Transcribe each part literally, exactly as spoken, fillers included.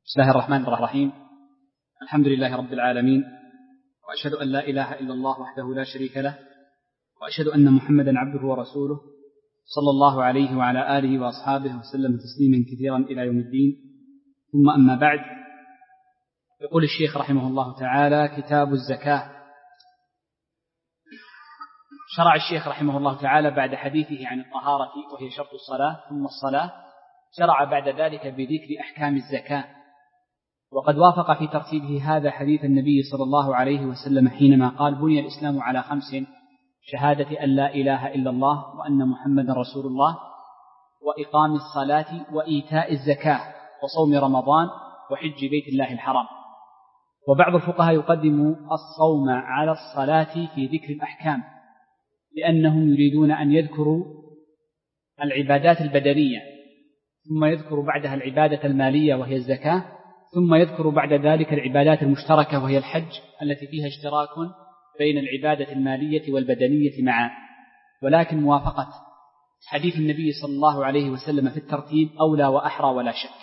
بسم الله الرحمن الرحيم. الحمد لله رب العالمين، وأشهد أن لا إله إلا الله وحده لا شريك له، وأشهد أن محمدا عبده ورسوله صلى الله عليه وعلى آله وأصحابه وسلم تسليما كثيرا إلى يوم الدين. ثم أما بعد، يقول الشيخ رحمه الله تعالى: كتاب الزكاة. شرع الشيخ رحمه الله تعالى بعد حديثه عن الطهارة وهي شرط الصلاة ثم الصلاة، شرع بعد ذلك بذكر أحكام الزكاة. وقد وافق في ترتيبه هذا حديث النبي صلى الله عليه وسلم حينما قال: بني الإسلام على خمس: شهادة أن لا إله إلا الله وأن محمدا رسول الله، وإقام الصلاة، وإيتاء الزكاة، وصوم رمضان، وحج بيت الله الحرام. وبعض الفقهاء يقدم الصوم على الصلاة في ذكر الأحكام، لأنهم يريدون أن يذكروا العبادات البدنية، ثم يذكر بعدها العبادة المالية وهي الزكاة، ثم يذكر بعد ذلك العبادات المشتركة وهي الحج التي فيها اشتراك بين العبادة المالية والبدنية معا. ولكن موافقة حديث النبي صلى الله عليه وسلم في الترتيب أولى وأحرى ولا شك.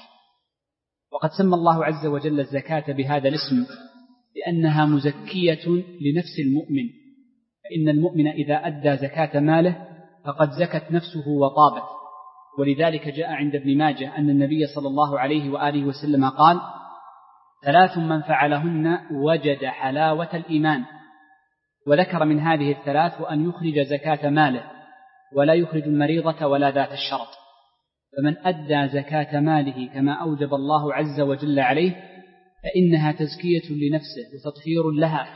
وقد سمى الله عز وجل الزكاة بهذا الاسم لأنها مزكية لنفس المؤمن، فإن المؤمن إذا أدى زكاة ماله فقد زكت نفسه وطابت. ولذلك جاء عند ابن ماجه أن النبي صلى الله عليه وآله وسلم قال: ثلاث من فعلهن وجد حلاوة الإيمان. وذكر من هذه الثلاث: وأن يخرج زكاة ماله، ولا يخرج المريضة ولا ذات الشرط. فمن أدى زكاة ماله كما أوجب الله عز وجل عليه فإنها تزكية لنفسه وتطهير لها،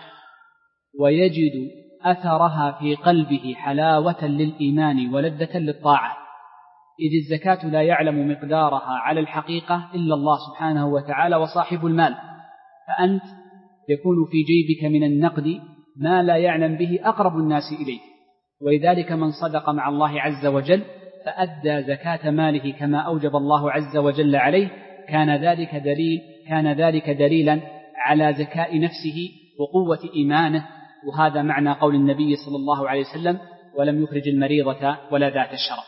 ويجد أثرها في قلبه حلاوة للإيمان ولذة للطاعة، إذ الزكاة لا يعلم مقدارها على الحقيقة إلا الله سبحانه وتعالى وصاحب المال. فأنت يكون في جيبك من النقد ما لا يعلم به أقرب الناس إليك، ولذلك من صدق مع الله عز وجل فأدى زكاة ماله كما أوجب الله عز وجل عليه كان ذلك دليل كان ذلك دليلا على زكاة نفسه وقوة إيمانه. وهذا معنى قول النبي صلى الله عليه وسلم: ولم يخرج المريضة ولا ذات الشرط.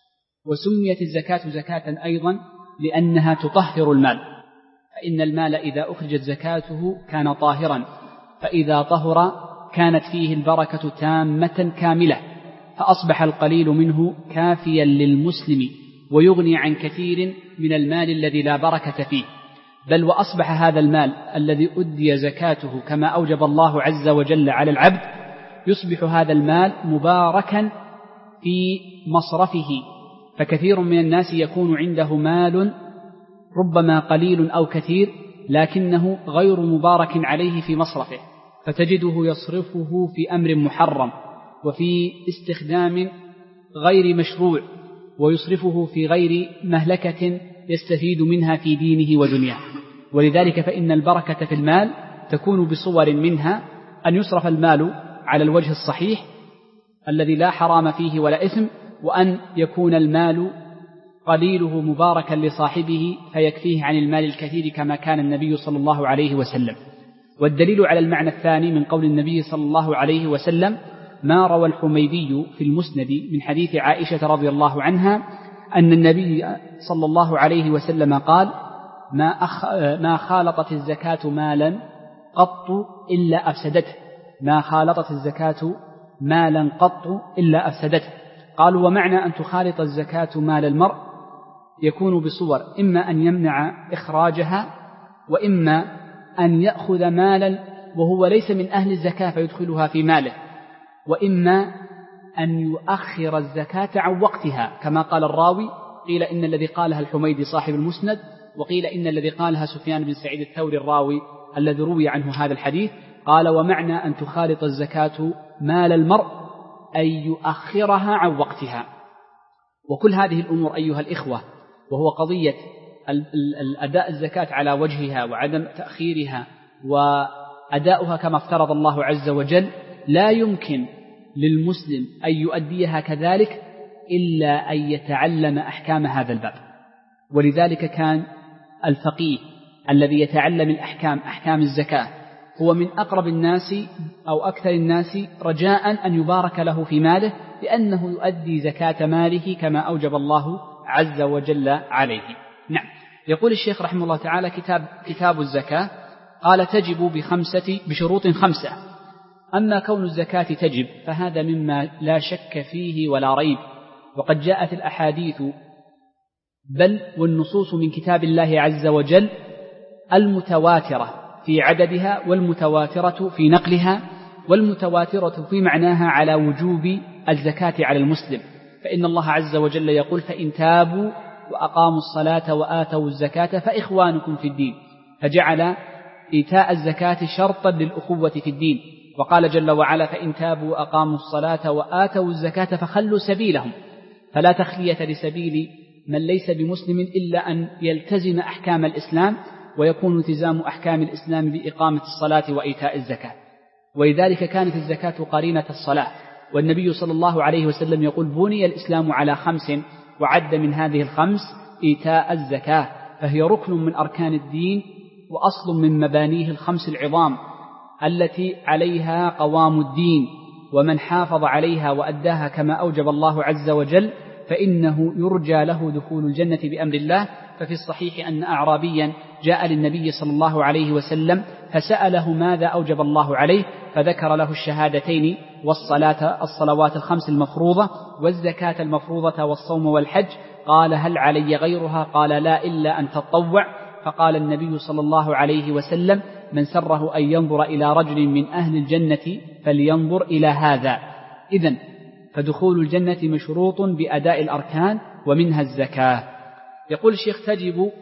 وسميت الزكاة زكاة أيضا لأنها تطهر المال، فإن المال إذا أخرجت زكاته كان طاهرا، فإذا طهر كانت فيه البركة تامة كاملة، فأصبح القليل منه كافيا للمسلم ويغني عن كثير من المال الذي لا بركة فيه. بل وأصبح هذا المال الذي أدي زكاته كما أوجب الله عز وجل على العبد، يصبح هذا المال مباركا في مصرفه. فكثير من الناس يكون عنده مال ربما قليل أو كثير لكنه غير مبارك عليه في مصرفه، فتجده يصرفه في أمر محرم وفي استخدام غير مشروع، ويصرفه في غير مهلكة يستفيد منها في دينه ودنياه. ولذلك فإن البركة في المال تكون بصور منها أن يصرف المال على الوجه الصحيح الذي لا حرام فيه ولا إثم، وأن يكون المال قليله مباركا لصاحبه فيكفيه عن المال الكثير كما كان النبي صلى الله عليه وسلم. والدليل على المعنى الثاني من قول النبي صلى الله عليه وسلم ما روى الحميدي في المسند من حديث عائشة رضي الله عنها أن النبي صلى الله عليه وسلم قال: ما, أخ... ما خالطت الزكاة مالا قط إلا أفسدته ما خالطت الزكاة مالا قط إلا أفسدته. قالوا: ومعنى أن تخالط الزكاة مال المرء يكون بصور: إما أن يمنع إخراجها، وإما أن يأخذ مالا وهو ليس من أهل الزكاة فيدخلها في ماله، وإما أن يؤخر الزكاة عن وقتها كما قال الراوي. قيل إن الذي قالها الحميدي صاحب المسند، وقيل إن الذي قالها سفيان بن سعيد الثوري الراوي الذي روي عنه هذا الحديث. قال: ومعنى أن تخالط الزكاة مال المرء أن يؤخرها عن وقتها. وكل هذه الأمور أيها الإخوة، وهو قضية الأداء الزكاة على وجهها وعدم تأخيرها وأداؤها كما افترض الله عز وجل، لا يمكن للمسلم أن يؤديها كذلك إلا أن يتعلم أحكام هذا الباب. ولذلك كان الفقيه الذي يتعلم الأحكام أحكام الزكاة هو من أقرب الناس أو أكثر الناس رجاء أن يبارك له في ماله، لأنه يؤدي زكاة ماله كما أوجب الله عز وجل عليه. نعم. يقول الشيخ رحمه الله تعالى كتاب, كتاب الزكاة قال تجب بخمسة بشروط خمسة. أما كون الزكاة تجب فهذا مما لا شك فيه ولا ريب، وقد جاءت الأحاديث بل والنصوص من كتاب الله عز وجل المتواترة في عددها والمتواترة في نقلها والمتواترة في معناها على وجوب الزكاة على المسلم. فإن الله عز وجل يقول فإن تابوا وأقاموا الصلاة وآتوا الزكاة فإخوانكم في الدين، فجعل إيتاء الزكاة شرطا للأخوة في الدين. وقال جل وعلا فإن تابوا وأقاموا الصلاة وآتوا الزكاة فخلوا سبيلهم. فلا تخلية لسبيل من ليس بمسلم إلا أن يلتزم أحكام الإسلام، ويكون التزام أحكام الإسلام بإقامة الصلاة وإيتاء الزكاة. ولذلك كانت الزكاة قرينة الصلاة، والنبي صلى الله عليه وسلم يقول بني الإسلام على خمس، وعد من هذه الخمس إيتاء الزكاة، فهي ركن من أركان الدين وأصل من مبانيه الخمس العظام التي عليها قوام الدين. ومن حافظ عليها وأداها كما أوجب الله عز وجل فإنه يرجى له دخول الجنة بأمر الله. ففي الصحيح أن أعرابيا جاء للنبي صلى الله عليه وسلم فسأله ماذا أوجب الله عليه، فذكر له الشهادتين والصلاة الصلوات الخمس المفروضة والزكاة المفروضة والصوم والحج. قال هل علي غيرها؟ قال لا إلا أن تطوع. فقال النبي صلى الله عليه وسلم من سره أن ينظر إلى رجل من أهل الجنة فلينظر إلى هذا. إذن فدخول الجنة مشروط بأداء الأركان ومنها الزكاة. يقول الشيخ تجب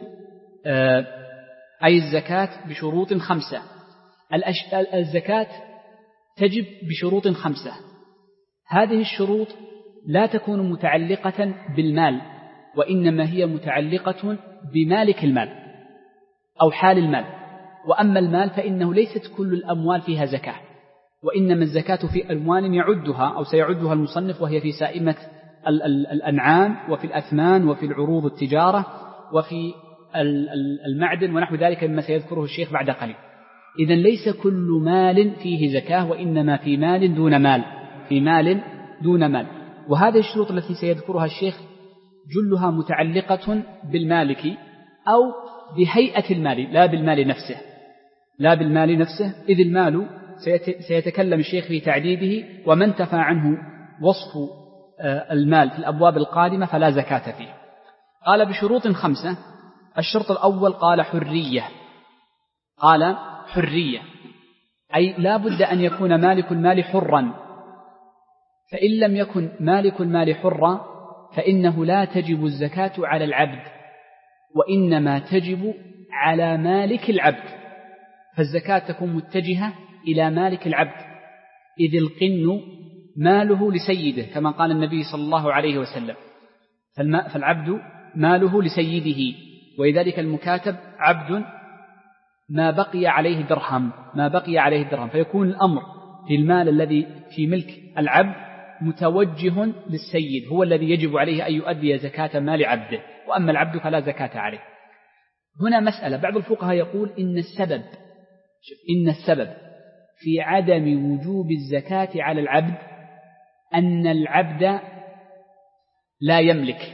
أي الزكاة بشروط خمسة. الزكاة تجب بشروط خمسة. هذه الشروط لا تكون متعلقة بالمال، وإنما هي متعلقة بمالك المال أو حال المال. وأما المال فإنه ليست كل الأموال فيها زكاة، وإنما الزكاة في أموال يعدها أو سيعدها المصنف، وهي في سائمة الأنعام وفي الأثمان وفي العروض التجارة وفي المعدن ونحو ذلك مما سيذكره الشيخ بعد قليل. إذن ليس كل مال فيه زكاة، وإنما في مال دون مال، في مال دون مال. وهذه الشروط التي سيذكرها الشيخ جلها متعلقة بالمالك أو بهيئة المال، لا بالمال نفسه، لا بالمال نفسه، إذ المال سيتكلم الشيخ في تعديده وما انتفى عنه وصف المال في الأبواب القادمة فلا زكاة فيه. قال بشروط خمسة. الشرط الأول قال حرية، قال حرية أي لا بد أن يكون مالك المال حرا، فإن لم يكن مالك المال حرا فإنه لا تجب الزكاة على العبد، وإنما تجب على مالك العبد. فالزكاة تكون متجهة إلى مالك العبد، إذ القن ماله لسيده كما قال النبي صلى الله عليه وسلم، فالعبد ماله لسيده، ولذلك المكاتب عبد ما بقي عليه درهم، ما بقي عليه درهم، فيكون الأمر في المال الذي في ملك العبد متوجه للسيد، هو الذي يجب عليه أن يؤدي زكاة مال عبده، وأما العبد فلا زكاة عليه. هنا مسألة، بعض الفقهاء يقول إن السبب إن السبب في عدم وجوب الزكاة على العبد أن العبد لا يملك،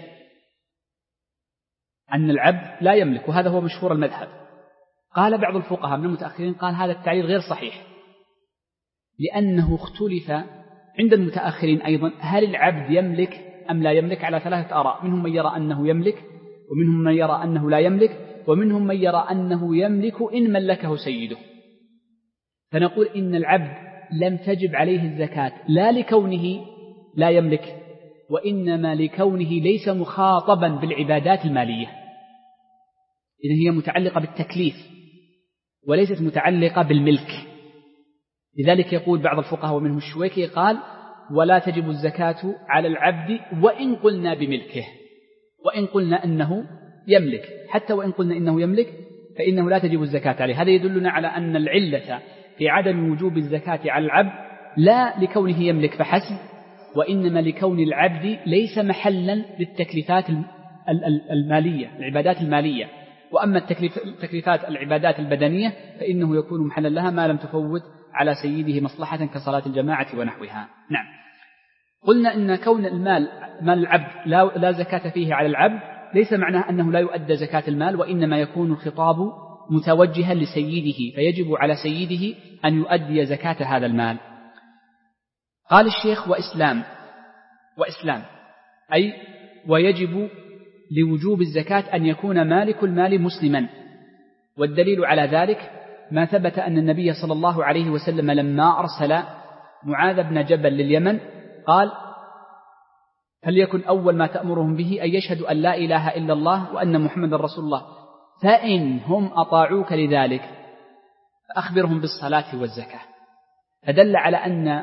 أن العبد لا يملك، وهذا هو مشهور المذهب. قال بعض الفقهاء من المتأخرين قال هذا التعليل غير صحيح، لأنه اختلف عند المتأخرين أيضا هل العبد يملك أم لا يملك على ثلاثة آراء، منهم من يرى أنه يملك، ومنهم من يرى أنه لا يملك، ومنهم من يرى أنه يملك إن ملكه سيده. فنقول إن العبد لم تجب عليه الزكاة لا لكونه لا يملك، وإنما لكونه ليس مخاطبا بالعبادات المالية، إذن هي متعلقة بالتكليف وليست متعلقة بالملك. لذلك يقول بعض الفقهاء ومنهم الشويكي قال ولا تجب الزكاة على العبد وإن قلنا بملكه، وإن قلنا أنه يملك، حتى وإن قلنا إنه يملك فإنه لا تجب الزكاة عليه. هذا يدلنا على أن العلة في عدم وجوب الزكاة على العبد لا لكونه يملك فحسب، وإنما لكون العبد ليس محلا للتكليفات المالية، العبادات المالية. وأما التكليفات العبادات البدنية فإنه يكون محلا لها ما لم تفوت على سيده مصلحة كصلاة الجماعة ونحوها. نعم، قلنا إن كون المال مال العبد لا, لا زكاة فيه على العبد ليس معناه أنه لا يؤدى زكاة المال، وإنما يكون الخطاب متوجها لسيده، فيجب على سيده أن يؤدي زكاة هذا المال. قال الشيخ وإسلام وإسلام أي ويجب لوجوب الزكاة أن يكون مالك المال مسلما. والدليل على ذلك ما ثبت أن النبي صلى الله عليه وسلم لما أرسل معاذ بن جبل لليمن قال فليكن أول ما تأمرهم به أن يشهدوا أن لا إله إلا الله وأن محمد رسول الله، فإن هم أطاعوك لذلك فأخبرهم بالصلاة والزكاة. فدل على أن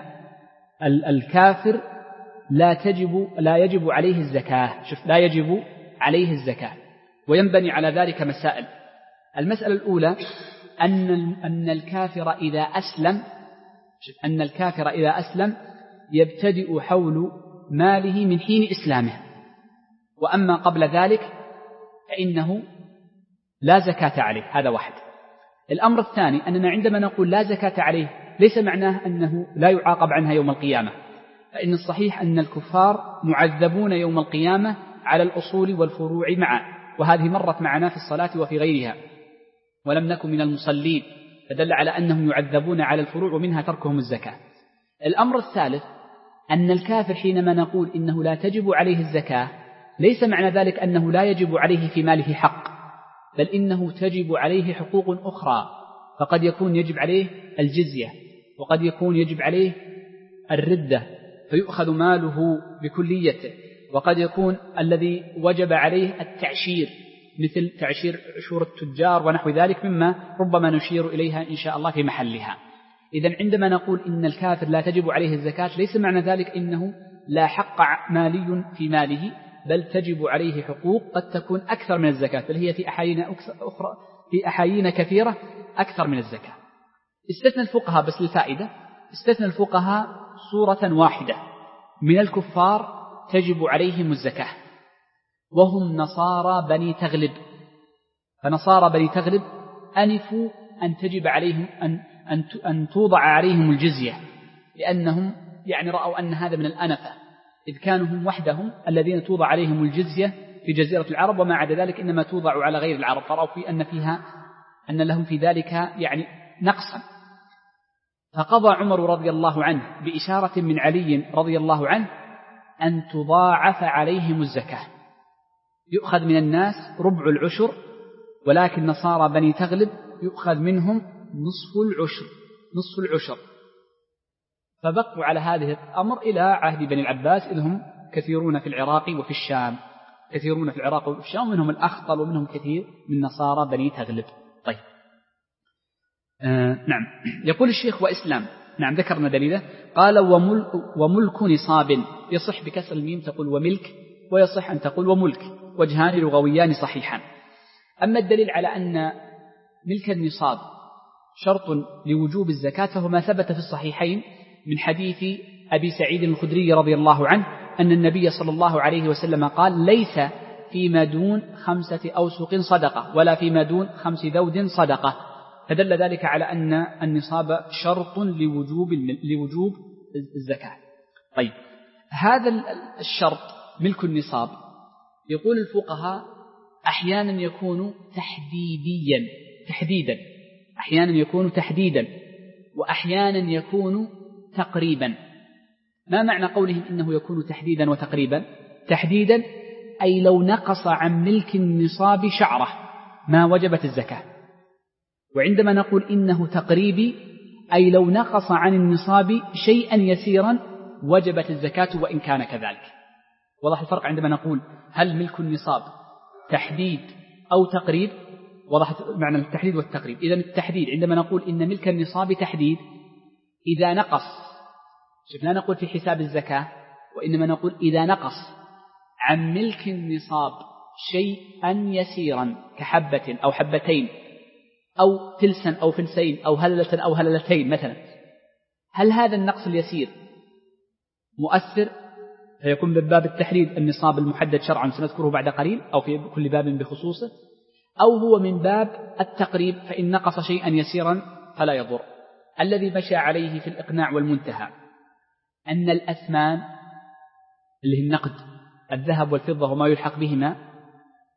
الكافر لا تجب لا يجب عليه الزكاة. شوف، لا يجب عليه الزكاة. وينبني على ذلك مسائل. المسألة الأولى أن أن الكافر إذا أسلم شوف أن الكافر إذا أسلم يبتدئ حول ماله من حين إسلامه، وأما قبل ذلك فإنه لا زكاة عليه. هذا واحد. الأمر الثاني أننا عندما نقول لا زكاة عليه ليس معناه أنه لا يعاقب عنها يوم القيامة، فإن الصحيح أن الكفار معذبون يوم القيامة على الأصول والفروع معا، وهذه مرت معنا في الصلاة وفي غيرها، ولم نكن من المصلين، فدل على أنهم يعذبون على الفروع ومنها تركهم الزكاة. الأمر الثالث أن الكافر حينما نقول إنه لا تجب عليه الزكاة ليس معنى ذلك أنه لا يجب عليه في ماله حق، بل إنه تجب عليه حقوق أخرى. فقد يكون يجب عليه الجزية، وقد يكون يجب عليه الردة فيؤخذ ماله بكليته، وقد يكون الذي وجب عليه التعشير مثل تعشير عشور التجار ونحو ذلك، مما ربما نشير إليها إن شاء الله في محلها. إذن عندما نقول إن الكافر لا تجب عليه الزكاة ليس معنى ذلك إنه لا حق مالي في ماله، بل تجب عليه حقوق قد تكون أكثر من الزكاة، بل هي في أحايين أخرى في أحايين كثيرة أكثر من الزكاة. استثنى الفقهاء بس للفائدة، استثنى الفقهاء صورة واحدة من الكفار تجب عليهم الزكاة، وهم نصارى بني تغلب. فنصارى بني تغلب أنفوا أن تجب عليهم أن أن أن توضع عليهم الجزية، لأنهم يعني رأوا أن هذا من الأنفة، إذ كانوا هم وحدهم الذين توضع عليهم الجزية في جزيرة العرب، وما عدا ذلك إنما توضع على غير العرب، فرأوا في أن فيها أن لهم في ذلك يعني نقصا. فقضى عمر رضي الله عنه بإشارة من علي رضي الله عنه أن تضاعف عليهم الزكاة، يؤخذ من الناس ربع العشر، ولكن نصارى بني تغلب يؤخذ منهم نصف العشر نصف العشر فبقوا على هذه الأمر إلى عهد بني العباس، إذ هم كثيرون في العراق وفي الشام كثيرون في العراق وفي الشام منهم الأخطل ومنهم كثير من نصارى بني تغلب. طيب آه نعم. يقول الشيخ وإسلام، نعم ذكرنا دليله. قال وملك, وملك نصاب، يصح بكسر الميم تقول وملك، ويصح أن تقول وملك، وجهان لغويان صحيحان. أما الدليل على أن ملك النصاب شرط لوجوب الزكاة فهو ما ثبت في الصحيحين من حديث أبي سعيد الخدري رضي الله عنه أن النبي صلى الله عليه وسلم قال ليس فيما دون خمسة أوسق صدقة ولا فيما دون خمس ذود صدقة، فدل ذلك على أن النصاب شرط لوجوب لوجوب الزكاة. طيب هذا الشرط ملك النصاب يقول الفقهاء أحيانا يكون تحديديا تحديدا أحيانا يكون تحديدا وأحيانا يكون تقريبا. ما معنى قولهم إنه يكون تحديدا وتقريبا؟ تحديدا أي لو نقص عن ملك النصاب شعرة ما وجبت الزكاة، وعندما نقول إنه تقريبي أي لو نقص عن النصاب شيئا يسيرا وجبت الزكاة وإن كان كذلك. وضح الفرق عندما نقول هل ملك النصاب تحديد أو تقريب؟ وضحت معنى التحديد والتقريب. إذن التحديد عندما نقول إن ملك النصاب تحديد إذا نقص، شوف لا نقول في حساب الزكاة، وإنما نقول إذا نقص عن ملك النصاب شيئا يسيرا كحبة أو حبتين أو فلسا أو فلسين أو هللة أو هللتين مثلا، هل هذا النقص اليسير مؤثر فيكون من باب التحديد النصاب المحدد شرعا سنذكره بعد قليل أو في كل باب بخصوصه، أو هو من باب التقريب فإن نقص شيئا يسيرا فلا يضر. الذي مشى عليه في الإقناع والمنتهى أن الأثمان اللي هي النقد الذهب والفضة وما يلحق بهما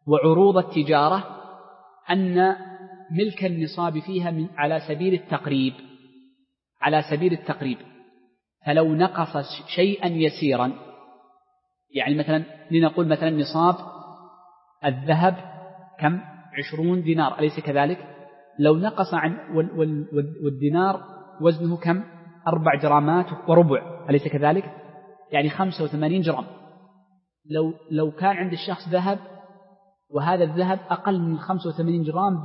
وعروض التجارة أن ملك النصاب فيها من على سبيل التقريب على سبيل التقريب فلو نقص شيئا يسيرا، يعني مثلا لنقول مثلا نصاب الذهب كم؟ عشرون دينار، أليس كذلك؟ لو نقص عن والدينار وزنه كم؟ أربع جرامات وربع، أليس كذلك؟ يعني خمسة وثمانين جرام. لو لو كان عند الشخص ذهب وهذا الذهب أقل من خمسة وثمانين جرام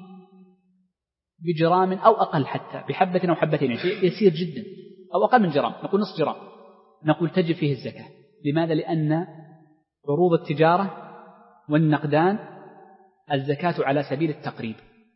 بجرام أو أقل، حتى بحبة أو حبتين، شيء يسير جدا، أو أقل من جرام، نقول نصف جرام، نقول تجب فيه الزكاة. لماذا؟ لأن عروض التجارة والنقدان الزكاة على سبيل التقريب.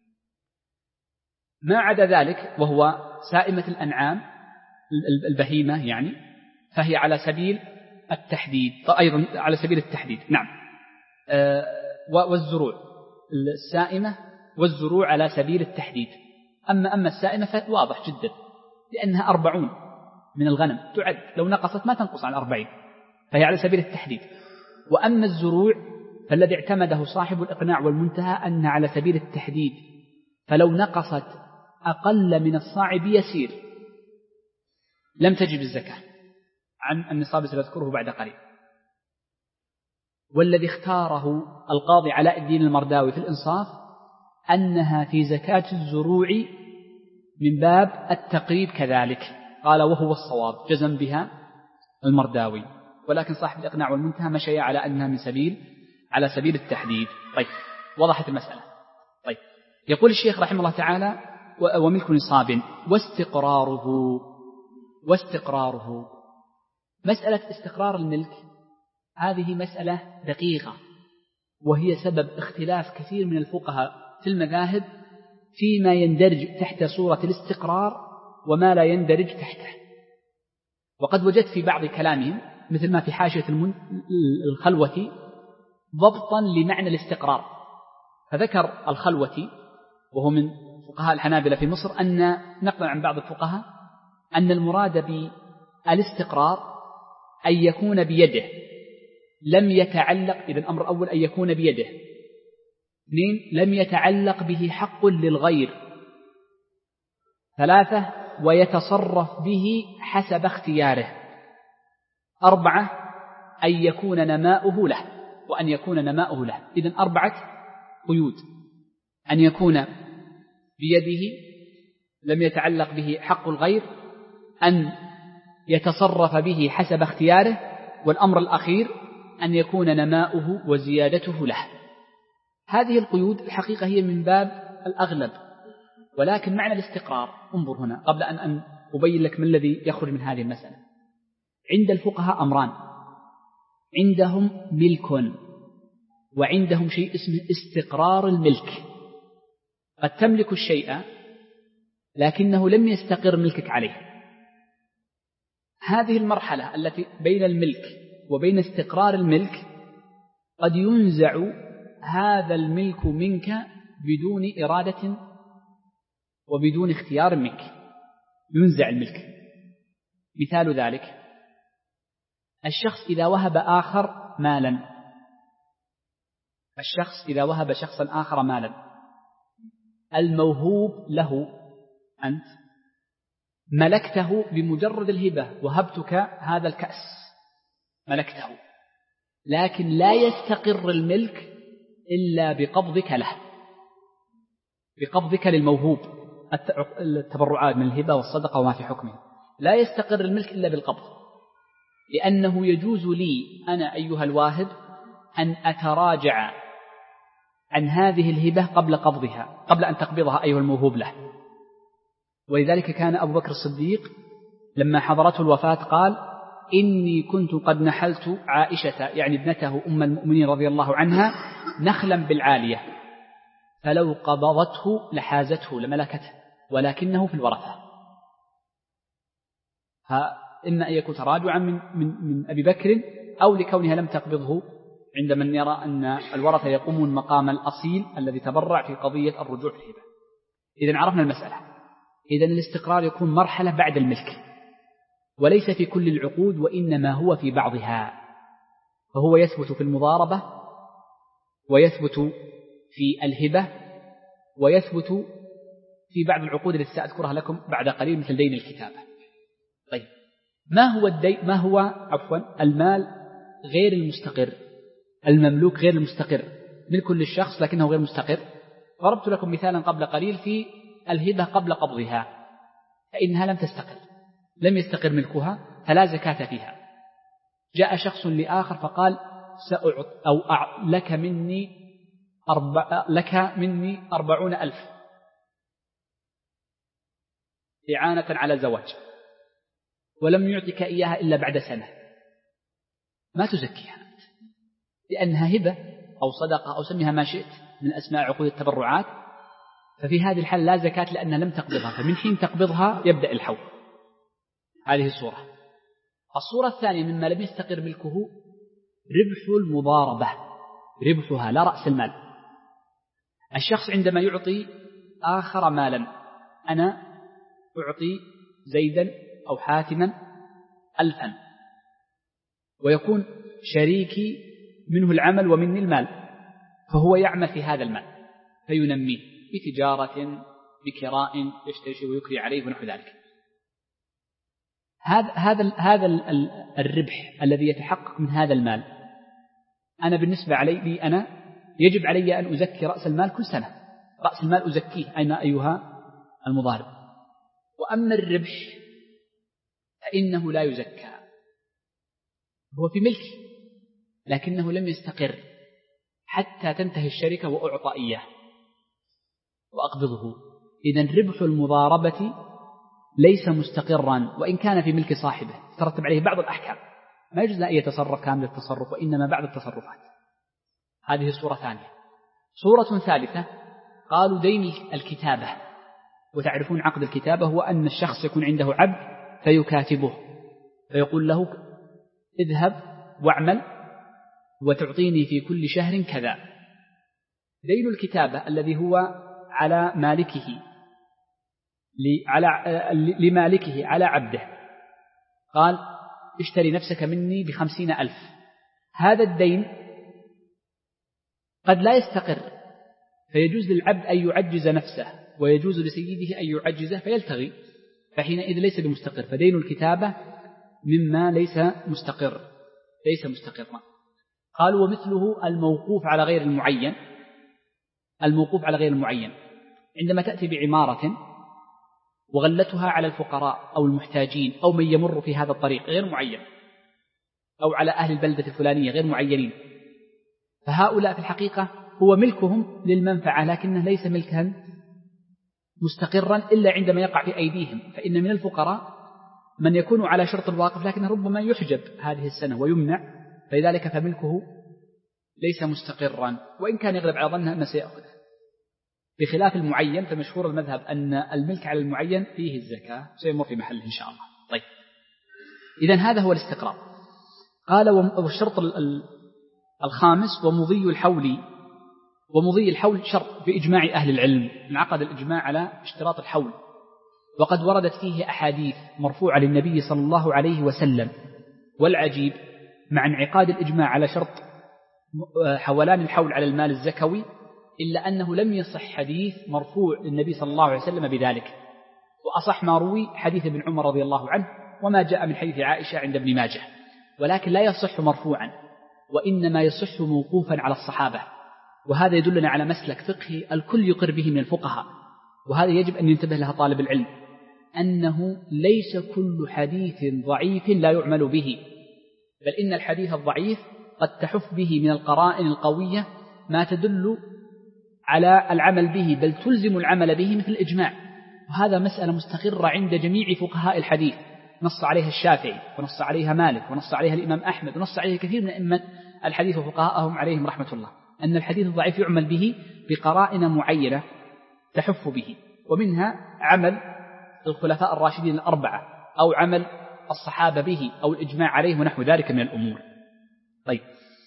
ما عدا ذلك وهو سائمة الأنعام البهيمة يعني، فهي على سبيل التحديد، أيضا على سبيل التحديد. نعم. أه والزروع السائمة والزروع على سبيل التحديد. أما أما السائمة فواضح جدا، لأنها أربعون من الغنم تعد، لو نقصت ما تنقص عن أربعين، فهي على سبيل التحديد. وأما الزروع فالذي اعتمده صاحب الإقناع والمنتهى أنها على سبيل التحديد، فلو نقصت أقل من الصاع بيسير لم تجب الزكاة عن النصاب سنذكره بعد قليل. والذي اختاره القاضي علاء الدين المرداوي في الإنصاف أنها في زكاة الزروع من باب التقريب كذلك، قال وهو الصواب، جزم بها المرداوي، ولكن صاحب الإقناع والمنتهى مشي على أنها من سبيل على سبيل التحديد. طيب، وضحت المسألة. طيب، يقول الشيخ رحمه الله تعالى: وملك نصاب واستقراره. واستقراره مسألة استقرار الملك هذه مسألة دقيقة، وهي سبب اختلاف كثير من الفقهاء في المذاهب فيما يندرج تحت صورة الاستقرار وما لا يندرج تحته. وقد وجدت في بعض كلامهم مثل ما في حاشية الخلوة ضبطا لمعنى الاستقرار، فذكر الخلوة وهو من فقهاء الحنابلة في مصر أن نقل عن بعض الفقهاء أن المراد بالاستقرار أن يكون بيده لم يتعلق، إذا الأمر الأول أن يكون بيده، اثنين لم يتعلق به حق للغير، ثلاثة ويتصرف به حسب اختياره، أربعة أن يكون نماؤه له وأن يكون نماؤه له. إذن أربعة قيود: أن يكون بيده لم يتعلق به حق الغير، أن يتصرف به حسب اختياره، والأمر الأخير أن يكون نماؤه وزيادته له. هذه القيود الحقيقة هي من باب الأغلب، ولكن معنى الاستقرار انظر هنا قبل أن, أن أبين لك ما الذي يخرج من هذه المسألة. عند الفقهاء أمران: عندهم ملك وعندهم شيء اسمه استقرار الملك. قد تملك الشيء لكنه لم يستقر ملكك عليه. هذه المرحلة التي بين الملك وبين استقرار الملك قد ينزع هذا الملك منك بدون إرادة وبدون اختيار منك، ينزع الملك. مثال ذلك: الشخص إذا وهب آخر مالا الشخص إذا وهب شخصا آخر مالا الموهوب له أنت ملكته بمجرد الهبة، وهبتك هذا الكأس ملكته، لكن لا يستقر الملك إلا بقبضك له، بقبضك للموهوب. التبرعات من الهبة والصدقة وما في حكمه لا يستقر الملك إلا بالقبض، لأنه يجوز لي أنا أيها الواهب أن أتراجع عن هذه الهبة قبل قبضها قبل أن تقبضها أيها الموهوب له. ولذلك كان أبو بكر الصديق لما حضرته الوفاة قال: إني كنت قد نحلت عائشة يعني ابنته أم المؤمنين رضي الله عنها نخلا بالعالية، فلو قبضته لحازته لملكته، ولكنه في الورثة. إما أن يكون تراجعا من, من, من أبي بكر أو لكونها لم تقبضه عند من يرى أن الورثة يقومون مقام الأصيل الذي تبرع في قضية الرجوع في الهبة. إذن عرفنا المسألة. إذن الاستقرار يكون مرحلة بعد الملك، وليس في كل العقود، وإنما هو في بعضها، فهو يثبت في المضاربة ويثبت في الهبة، ويثبت في بعض العقود التي سأذكرها لكم بعد قليل مثل دين الكتابة. طيب ما هو الدين؟ ما هو عفوا المال غير المستقر، المملوك غير المستقر، ملك للشخص لكنه غير مستقر. ضربت لكم مثالا قبل قليل في الهبة قبل قبضها، فإنها لم تستقر، لم يستقر ملكها فلا زكاة فيها. جاء شخص لآخر فقال سأعط أو أع... لك مني أربع... لك مني أربعون ألف إعانة على زواج، ولم يعطيك إياها إلا بعد سنة، ما تزكيها لأنها هبة أو صدقة أو سميها ما شئت من أسماء عقود التبرعات. ففي هذه الحال لا زكاة لأنها لم تقبضها، فمن حين تقبضها يبدأ الحول. هذه الصورة. الصورة الثانية مما لم يستقر ملكه ربح المضاربة، ربحها لا رأس المال. الشخص عندما يعطي آخر مالا، أنا أعطي زيدا أو حاتما ألفا، ويكون شريكي منه العمل ومني المال، فهو يعمل في هذا المال فينميه بتجارة بكراء يشتري شيء ويكري عليه ونحو ذلك. هذا هذا هذا الربح الذي يتحقق من هذا المال، أنا بالنسبة لي أنا يجب علي أن أزكي رأس المال كل سنة، رأس المال أزكيه أين أيها المضارب. وأما الربح فإنه لا يزكى، هو في ملكي لكنه لم يستقر حتى تنتهي الشركة وأعطى إياه وأقبضه. إذن ربح المضاربة ليس مستقرا وإن كان في ملك صاحبه، ترتب عليه بعض الأحكام، ما يجوز أن يتصرف كامل التصرف وإنما بعض التصرفات. هذه صورة ثانية. صورة ثالثة قالوا دين الكتابة، وتعرفون عقد الكتابة هو أن الشخص يكون عنده عبد فيكاتبه فيقول له اذهب واعمل وتعطيني في كل شهر كذا. دين الكتابة الذي هو على مالكه على لمالكه على عبده، قال اشتري نفسك مني بخمسين ألف. هذا الدين قد لا يستقر، فيجوز للعبد أن يعجز نفسه ويجوز لسيده أن يعجزه فيلتغي، فحينئذ ليس بمستقر. فدين الكتابة مما ليس مستقر، ليس مستقرا. قالوا ومثله الموقوف على غير المعين. الموقوف على غير المعين عندما تأتي بعمارة وغلتها على الفقراء أو المحتاجين أو من يمر في هذا الطريق غير معين، أو على أهل البلدة الفلانية غير معينين، فهؤلاء في الحقيقة هو ملكهم للمنفعة لكنه ليس ملكا مستقرا إلا عندما يقع في أيديهم. فإن من الفقراء من يكون على شرط الواقف لكنه ربما يحجب هذه السنة ويمنع، فلذلك فملكه ليس مستقرا وإن كان يغلب على ظنه أنه سيأخذه. بخلاف المعين فمشهور المذهب أن الملك على المعين فيه الزكاة، سيمر في محله إن شاء الله. طيب إذن هذا هو الاستقرار. قال والشرط الخامس ومضي الحول. ومضي الحول شرط بإجماع أهل العلم، انعقد الإجماع على اشتراط الحول، وقد وردت فيه أحاديث مرفوعة للنبي صلى الله عليه وسلم. والعجيب مع انعقاد الإجماع على شرط حولان الحول على المال الزكوي إلا أنه لم يصح حديث مرفوع للنبي صلى الله عليه وسلم بذلك. وأصح ما روي حديث ابن عمر رضي الله عنه وما جاء من حديث عائشة عند ابن ماجه، ولكن لا يصح مرفوعا وإنما يصح موقوفا على الصحابة. وهذا يدلنا على مسلك فقهي الكل يقر به من الفقهاء، وهذا يجب أن ينتبه لها طالب العلم، أنه ليس كل حديث ضعيف لا يعمل به، بل إن الحديث الضعيف قد تحف به من القرائن القوية ما تدل على العمل به، بل تلزم العمل به مثل الإجماع. وهذا مسألة مستقرة عند جميع فقهاء الحديث، نص عليها الشافعي ونص عليها مالك ونص عليها الإمام أحمد ونص عليها كثير من أئمة الحديث وفقهاءهم عليهم رحمة الله، أن الحديث الضعيف يعمل به بقرائن معينة تحف به، ومنها عمل الخلفاء الراشدين الأربعة أو عمل الصحابة به أو الإجماع عليه ونحو ذلك من الأمور. طيب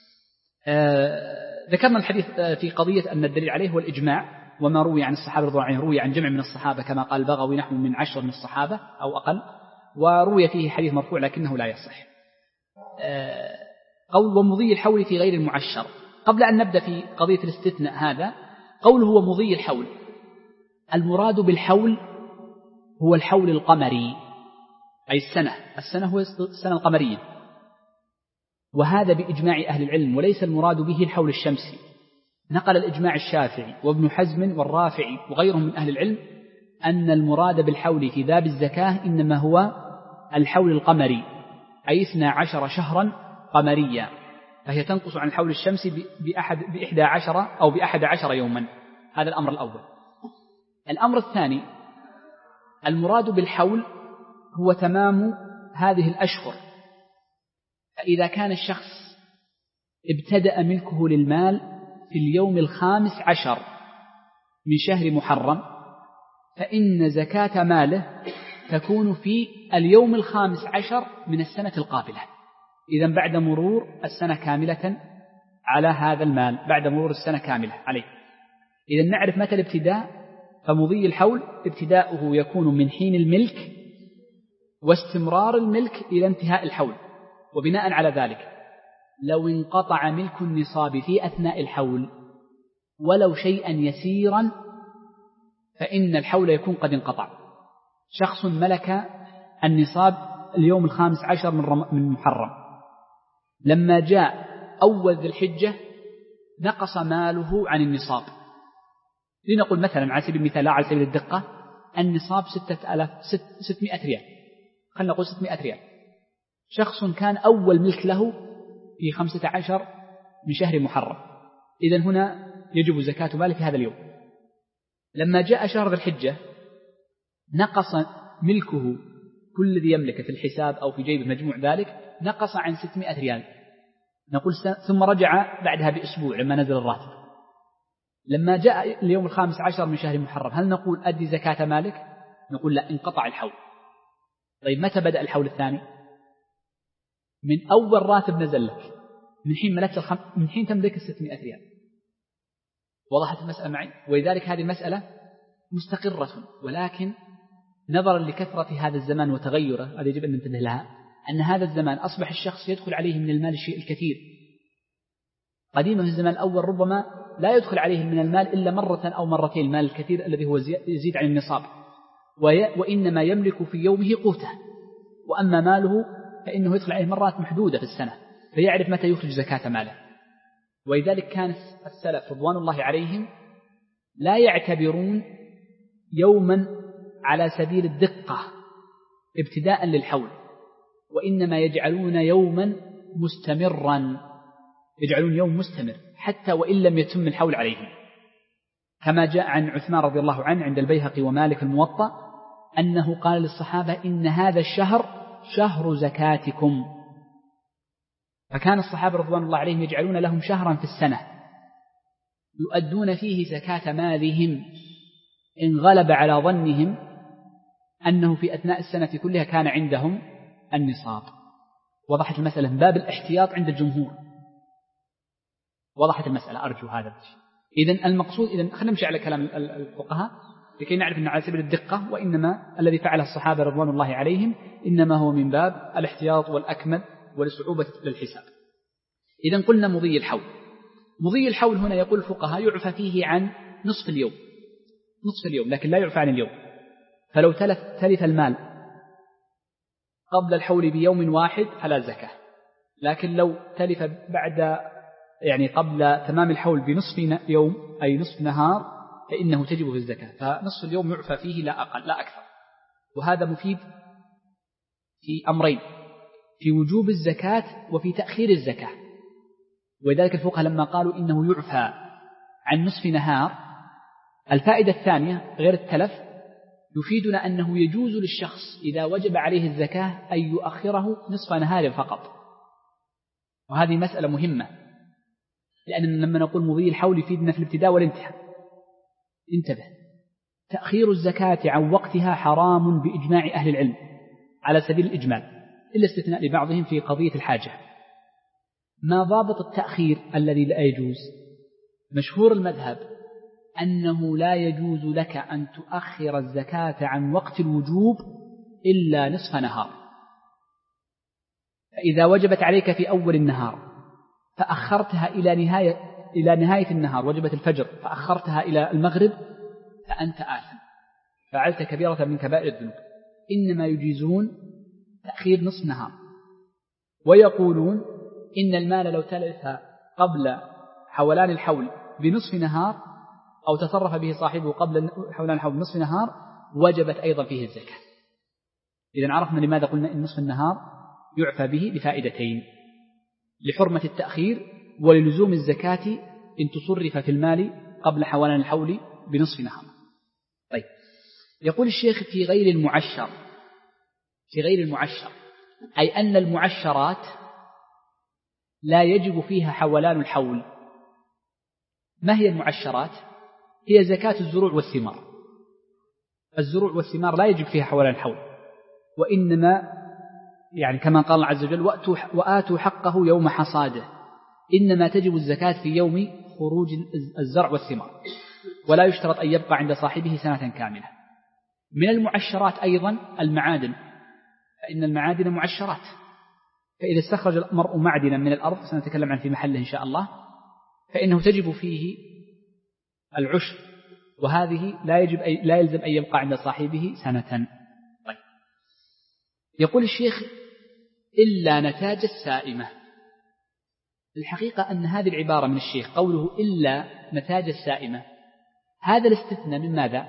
آه ذكرنا الحديث في قضية أن الدليل عليه هو الإجماع، وما روي عن الصحابة رضي الله عنهم روي عن جمع من الصحابة كما قال البغوي نحو من عشر من الصحابة أو أقل، وروي فيه حديث مرفوع لكنه لا يصح. قول ومضي الحول في غير المعشر. قبل أن نبدأ في قضية الاستثناء هذا، قوله هو مضي الحول، المراد بالحول هو الحول القمري، أي السنة، السنة هو السنة القمرية، وهذا بإجماع أهل العلم، وليس المراد به الحول الشمسي. نقل الإجماع الشافعي وابن حزم والرافعي وغيرهم من أهل العلم أن المراد بالحول في باب الزكاة إنما هو الحول القمري، أي اثنا عشر شهرا قمريا، فهي تنقص عن الحول الشمسي بأحد بإحدى عشر أو بأحد عشر يوما. هذا الأمر الأول. الأمر الثاني، المراد بالحول هو تمام هذه الأشهر. فإذا كان الشخص ابتدأ ملكه للمال في اليوم الخامس عشر من شهر محرم، فإن زكاة ماله تكون في اليوم الخامس عشر من السنة القابلة، إذن بعد مرور السنة كاملة على هذا المال، بعد مرور السنة كاملة عليه. إذن نعرف متى الابتداء، فمضي الحول ابتداؤه يكون من حين الملك واستمرار الملك إلى انتهاء الحول. وبناء على ذلك لو انقطع ملك النصاب في أثناء الحول ولو شيئا يسيرا فإن الحول يكون قد انقطع. شخص ملك النصاب اليوم الخامس عشر من محرم، لما جاء أول ذي الحجة نقص ماله عن النصاب، لنقول مثلا على سبيل المثال لا على سبيل الدقة النصاب ستة آلاف ستمائة ريال، خلنا نقول ستمائة ريال. شخص كان أول ملك له في خمسة عشر من شهر محرم، إذن هنا يجب زكاة ماله في هذا اليوم. لما جاء شهر ذي الحجة نقص ملكه، كل الذي يملك في الحساب أو في جيبه مجموع ذلك نقص عن ستمائة ريال، نقول ثم رجع بعدها بأسبوع لما نزل الراتب. لما جاء اليوم الخامس عشر من شهر محرم هل نقول أدي زكاة مالك؟ نقول لا، انقطع الحول. طيب متى بدأ الحول الثاني؟ من أول راتب نزل لك، من حين ملكت الخم... من حين تملك الستمائة ريال. وضحت المسألة معي؟ ولذلك هذه المسألة مستقرة، ولكن نظرا لكثرة هذا الزمان وتغيره هذا يجب أن ننتبه لها، أن هذا الزمان أصبح الشخص يدخل عليه من المال الشيء الكثير. قديما في الزمان الأول ربما لا يدخل عليه من المال إلا مرة أو مرتين، المال الكثير الذي هو يزيد عن النصاب، وإنما يملك في يومه قوته، وأما ماله فإنه يدخل عليه مرات محدودة في السنة، فيعرف متى يخرج زكاة ماله. ولذلك كان السلف رضوان الله عليهم لا يعتبرون يوما على سبيل الدقة ابتداء للحول، وإنما يجعلون يوما مستمرا، يجعلون يوم مستمر حتى وإن لم يتم الحول عليهم، كما جاء عن عثمان رضي الله عنه عند البيهقي ومالك الموطأ أنه قال للصحابة إن هذا الشهر شهر زكاتكم. فكان الصحابة رضوان الله عليهم يجعلون لهم شهرا في السنة يؤدون فيه زكاة مالهم إن غلب على ظنهم أنه في أثناء السنة كلها كان عندهم النصاب. وضحت المسألة من باب الاحتياط عند الجمهور. وضحت المسألة أرجو هذا الشيء. إذن المقصود، إذن خلينا نمشي على كلام الفقهاء لكي نعرف أنه على سبيل الدقة، وإنما الذي فعله الصحابة رضوان الله عليهم إنما هو من باب الاحتياط والأكمل ولصعوبة للحساب. إذن قلنا مضي الحول. مضي الحول هنا يقول الفقهاء يعفى فيه عن نصف اليوم، نصف اليوم، لكن لا يعفى عن اليوم. فلو تلف, تلف المال قبل الحول بيوم واحد فلا زكاة، لكن لو تلف بعد يعني قبل تمام الحول بنصف يوم أي نصف نهار فإنه تجب في الزكاة، فنصف اليوم يعفى فيه لا أقل لا أكثر. وهذا مفيد في أمرين، في وجوب الزكاة وفي تأخير الزكاة. ولذلك الفقهاء لما قالوا إنه يعفى عن نصف نهار، الفائدة الثانية غير التلف يفيدنا أنه يجوز للشخص إذا وجب عليه الزكاة أن يؤخره نصف نهار فقط. وهذه مسألة مهمة، لأن لما نقول مضي الحول يفيدنا في الابتداء والانتهاء. انتبه، تأخير الزكاة عن وقتها حرام بإجماع أهل العلم على سبيل الإجمال، إلا استثناء لبعضهم في قضية الحاجة. ما ضابط التأخير الذي لا يجوز؟ مشهور المذهب أنه لا يجوز لك أن تؤخر الزكاة عن وقت الوجوب إلا نصف نهار. فإذا وجبت عليك في أول النهار فأخرتها إلى نهاية إلى نهاية النهار وجبت الفجر فأخرتها إلى المغرب فأنت آثم، فعلت كبيرة من كبائر الذنوب. إنما يجيزون تأخير نصف نهار، ويقولون إن المال لو تلف قبل حولان الحول بنصف نهار أو تصرف به صاحبه قبل حولان الحول بنصف نهار وجبت أيضا فيه الزكاة. إذن عرفنا لماذا قلنا إن نصف النهار يعفى به لفائدتين: لحرمة التأخير وللزوم الزكاة إن تصرف في المال قبل حولان الحول بنصف نهار. طيب، يقول الشيخ في غير المعشر، في غير المعشر أي أن المعشرات لا يجب فيها حولان الحول. ما هي المعشرات؟ هي زكاة الزروع والثمار. الزروع والثمار لا يجب فيها حولان الحول، وإنما يعني كما قال الله عز وجل: وآتوا حقه يوم حصاده، إنما تجب الزكاة في يوم خروج الزرع والثمار، ولا يشترط أن يبقى عند صاحبه سنة كاملة. من المعشرات أيضا المعادن، فإن المعادن معشرات، فإذا استخرج المرء معدنا من الأرض، سنتكلم عنه في محله إن شاء الله، فإنه تجب فيه العشر، وهذه لا يجب أي لا يلزم أن يبقى عند صاحبه سنة. طيب، يقول الشيخ: إلا نتاج السائمة. الحقيقة أن هذه العبارة من الشيخ قوله إلا نتاج السائمة، هذا الاستثناء من ماذا؟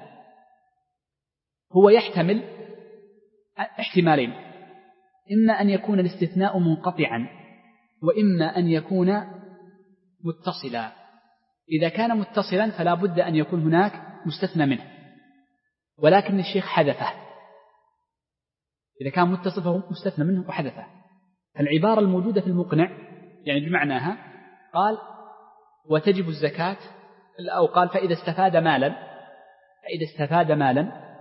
هو يحتمل احتمالين: إما أن يكون الاستثناء منقطعا، وإما أن يكون متصلا. إذا كان متصلا فلا بد أن يكون هناك مستثنى منه، ولكن الشيخ حذفه. إذا كان متصل فهو مستثنى منه وحذفه. العبارة الموجودة في المقنع يعني بمعناها قال: وتجب الزكاة، أو قال: فإذا استفاد مالا فإذا استفاد مالا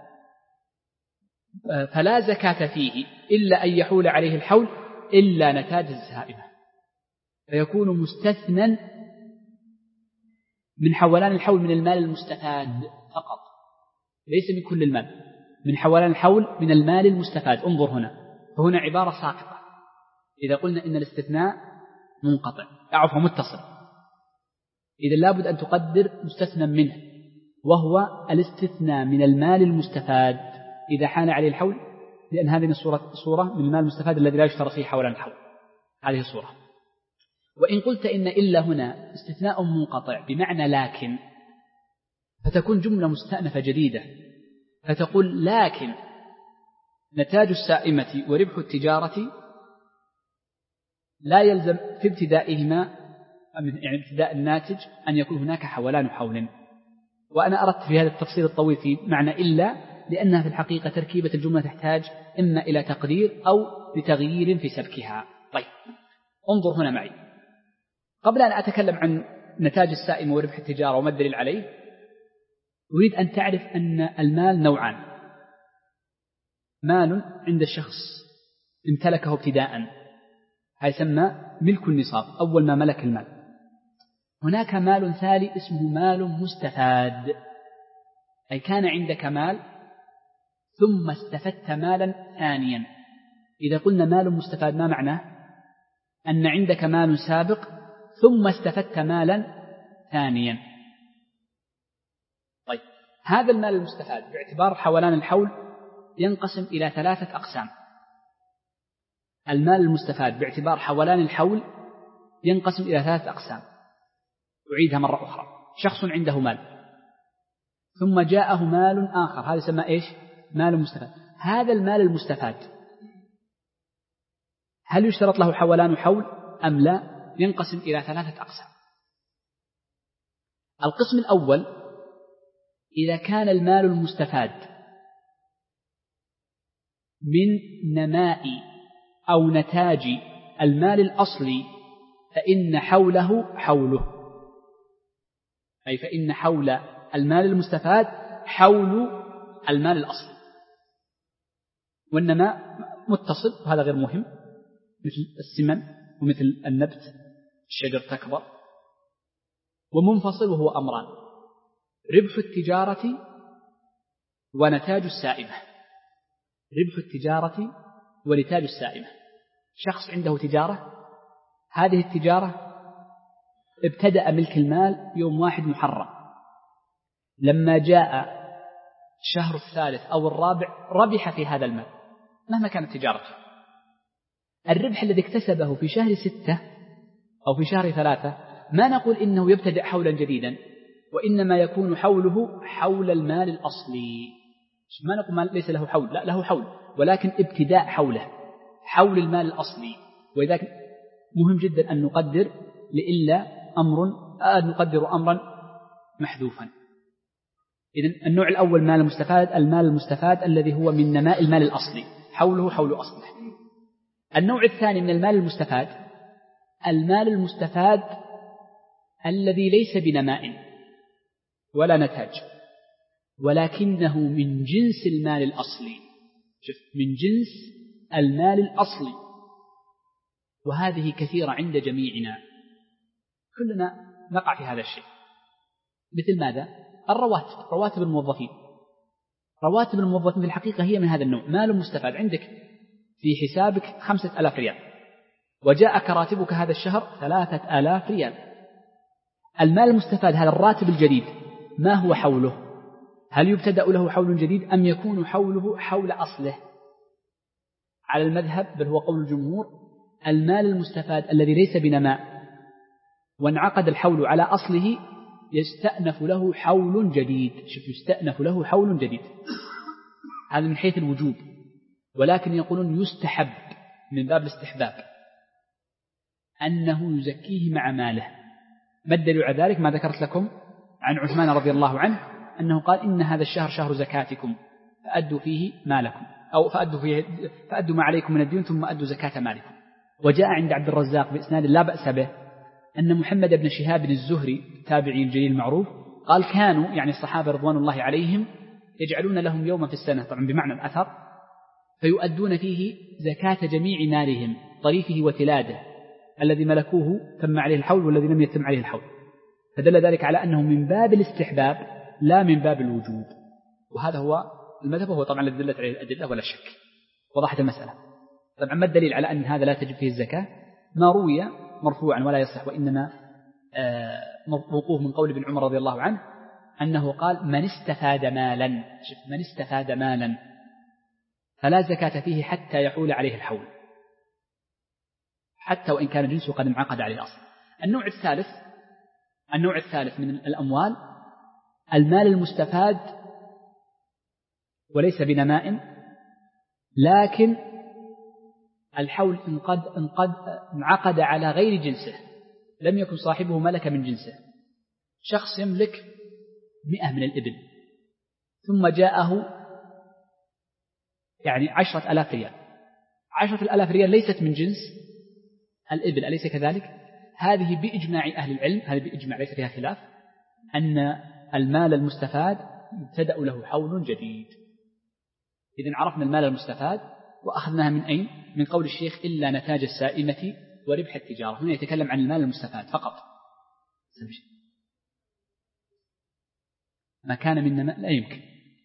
فلا زكاة فيه إلا أن يحول عليه الحول إلا نتاج السائمة، فيكون مستثنى من حولان الحول من المال المستفاد فقط، ليس من كل المال، من حولان الحول من المال المستفاد. انظر هنا، فهنا عبارة ساقطة إذا قلنا إن الاستثناء منقطع أعفى متصل، إذا لابد أن تقدر مستثنى منه، وهو الاستثناء من المال المستفاد إذا حان عليه الحول، لأن هذه الصورة صورة من المال المستفاد الذي لا يشترط فيه حولان الحول، هذه الصورة. وإن قلت إن إلا هنا استثناء منقطع بمعنى لكن، فتكون جملة مستأنفة جديدة، فتقول: لكن نتاج السائمة وربح التجارة لا يلزم في ابتدائهما، يعني ابتداء الناتج، أن يكون هناك حولان حول. وأنا أردت في هذا التفصيل الطويل في معنى إلا، لأنها في الحقيقة تركيبة الجملة تحتاج إما إلى تقدير أو لتغيير في سبكها. طيب، انظر هنا معي. قبل أن أتكلم عن نتاج السائمة وربح التجارة وما الدليل عليه، أريد أن تعرف أن المال نوعان: مال عند الشخص امتلكه ابتداء، هذا يسمى ملك النصاب، أول ما ملك المال. هناك مال ثاني اسمه مال مستفاد، أي كان عندك مال ثم استفدت مالا ثانيا. إذا قلنا مال مستفاد ما معناه؟ أن عندك مال سابق ثم استفدت مالا ثانيا. طيب، هذا المال المستفاد باعتبار حولان الحول ينقسم إلى ثلاثة أقسام. المال المستفاد باعتبار حولان الحول ينقسم إلى ثلاثة أقسام. أعيدها مرة أخرى: شخص عنده مال ثم جاءه مال آخر، هذا يسمى إيش؟ مال مستفاد. هذا المال المستفاد هل يشترط له حولان حول أم لا؟ ينقسم إلى ثلاثة أقسام. القسم الأول: إذا كان المال المستفاد من نماء أو نتاج المال الأصلي فإن حوله حوله، أي فإن حول المال المستفاد حول المال الأصلي. والنماء متصل وهذا غير مهم، مثل السمن ومثل النبت، الشجر تكبر. ومنفصل وهو أمران: ربح التجارة ونتاج السائمة. ربح التجارة ونتاج السائمة، شخص عنده تجارة، هذه التجارة ابتدأ ملك المال يوم واحد محرم، لما جاء الشهر الثالث أو الرابع ربح في هذا المال مهما كانت تجارته. الربح الذي اكتسبه في شهر ستة أو في شهر ثلاثة ما نقول إنه يبتدأ حولا جديدا، وإنما يكون حوله حول المال الأصلي. ما نقول ما ليس له حول، لا له حول، ولكن ابتداء حوله حول المال الأصلي. وإذا مهم جدا أن نقدر لإلا أمر آه نقدر أمرا محذوفا. إذن النوع الأول مال المستفاد، المال المستفاد الذي هو من نماء المال الأصلي حوله حول أصله. النوع الثاني من المال المستفاد المال المستفاد الذي ليس بنماء ولا نتاج، ولكنه من جنس المال الأصلي. شوف، من جنس المال الأصلي، وهذه كثيرة عند جميعنا، كلنا نقع في هذا الشيء. مثل ماذا؟ الرواتب، رواتب الموظفين. رواتب الموظفين في الحقيقة هي من هذا النوع، مال مستفاد. عندك في حسابك خمسة ألاف ريال، وجاءك راتبك هذا الشهر ثلاثة آلاف ريال. المال المستفاد هذا الراتب الجديد ما هو حوله؟ هل يبتدأ له حول جديد أم يكون حوله حول أصله؟ على المذهب، بل هو قول الجمهور، المال المستفاد الذي ليس بنماء وانعقد الحول على أصله يستأنف له حول جديد. شوف، يستأنف له حول جديد، هذا من حيث الوجوب، ولكن يقولون يستحب من باب الاستحباب أنه يزكيه مع ماله. ما الدليل على ذلك؟ ما ذكرت لكم عن عثمان رضي الله عنه أنه قال إن هذا الشهر شهر زكاتكم فأدوا فيه مالكم، أو فأدوا, فيه فأدوا ما عليكم من الدين ثم أدوا زكاة مالكم. وجاء عند عبد الرزاق بإسناد لا بأس به أن محمد بن شهاب الزهري التابعي الجليل المعروف قال كانوا يعني الصحابة رضوان الله عليهم يجعلون لهم يوما في السنة، طبعا بمعنى الأثر، فيؤدون فيه زكاة جميع مالهم طريفه وتلاده الذي ملكوه تم عليه الحول والذي لم يتم عليه الحول. فدل ذلك على أنه من باب الاستحباب لا من باب الوجوب، وهذا هو المذهب، وهو طبعا الذي دلت عليه الأدلة ولا شك. وضحت المسألة. طبعا ما الدليل على أن هذا لا تجب فيه الزكاة؟ ما روي مرفوعا ولا يصح، وإنما موقوف من قول ابن عمر رضي الله عنه أنه قال من استفاد مالا، شوف، من استفاد مالا فلا زكاة فيه حتى يحول عليه الحول، حتى وإن كان جنسه قد انعقد عليه أصلا. النوع الثالث النوع الثالث من الأموال المال المستفاد وليس بنماء، لكن الحول انقد انقد انعقد على غير جنسه، لم يكن صاحبه ملك من جنسه. شخص يملك مئة من الإبل ثم جاءه يعني عشرة ألاف ريال، عشرة الألاف ريال ليست من جنس الإبل، أليس كذلك؟ هذه بإجماع أهل العلم، هذه بإجماع ليس فيها خلاف، أن المال المستفاد يبتدأ له حول جديد. إذن عرفنا المال المستفاد وأخذناها من أين؟ من قول الشيخ إلا نتاج السائمة وربح التجارة. هنا يتكلم عن المال المستفاد فقط. ما كان من نماء لا يمكن.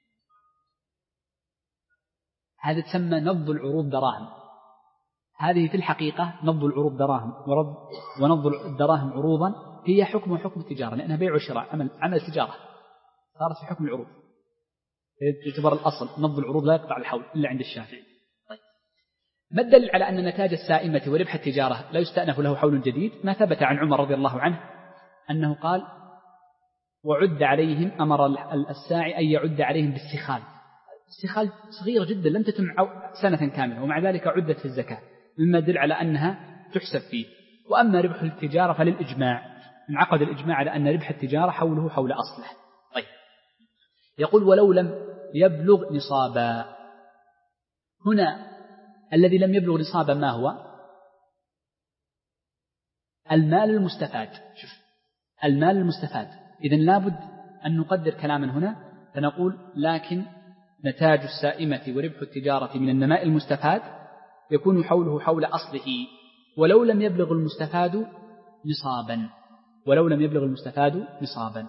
هذا تسمى نبض العروض دراهم. هذه في الحقيقة نبض العروض دراهم ونبض الدراهم عروضا هي حكم حكم التجارة، لأنها بيع وشراء، عمل عمل التجارة صارت في حكم العروض. يعتبر الأصل نبض العروض لا يقطع الحول إلا عند الشافعي. طيب، ما الدليل على أن نتاج السائمة وربح التجارة لا يستأنف له حول جديد؟ ما ثبت عن عمر رضي الله عنه أنه قال وعد عليهم، أمر الساعي أن يعد عليهم بالسخال. السخال صغيرة جدا لم تتم سنة كاملة، ومع ذلك عدت في الزكاة، مما يدل على أنها تحسب فيه. وأما ربح التجارة فللإجماع، انعقد الإجماع على أن ربح التجارة حوله حول أصله. طيب، يقول ولو لم يبلغ نصابا. هنا الذي لم يبلغ نصابا ما هو؟ المال المستفاد. شوف، المال المستفاد. إذن لابد أن نقدر كلاما هنا فنقول لكن نتاج السائمة وربح التجارة من النماء المستفاد يكون حوله حول أصله ولو لم يبلغ المستفاد نصابا، ولو لم يبلغ المستفاد نصابا.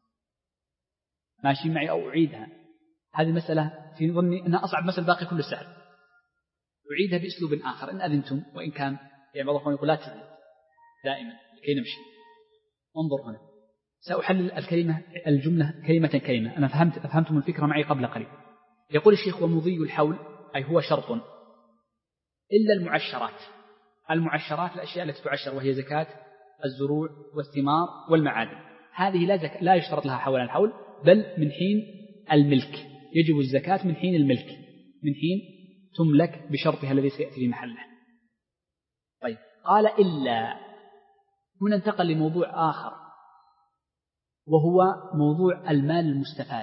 ماشي معي أو أعيدها؟ هذه مسألة في ظني أنها أصعب مسألة باقي كل سهل، أعيدها بأسلوب آخر إن أذنتم، وإن كان يعني بعض الأخوان يقول لا تزيد دائما لكي نمشي. انظر هنا، سأحلل الكلمة الجملة كلمة كلمة. أنا فهمت فهمتم الفكرة معي قبل قليل. يقول الشيخ: ومضي الحول أي هو شرط إلا المعشرات. المعشرات الأشياء التي تعشر، وهي زكاة الزروع والثمار والمعادن، هذه لا, زك... لا يشترط لها حول الحول، بل من حين الملك يجب الزكاة، من حين الملك، من حين تملك بشرطها الذي سيأتي في محله. طيب، قال إلا، هنا انتقل لموضوع آخر، وهو موضوع المال المستفاد.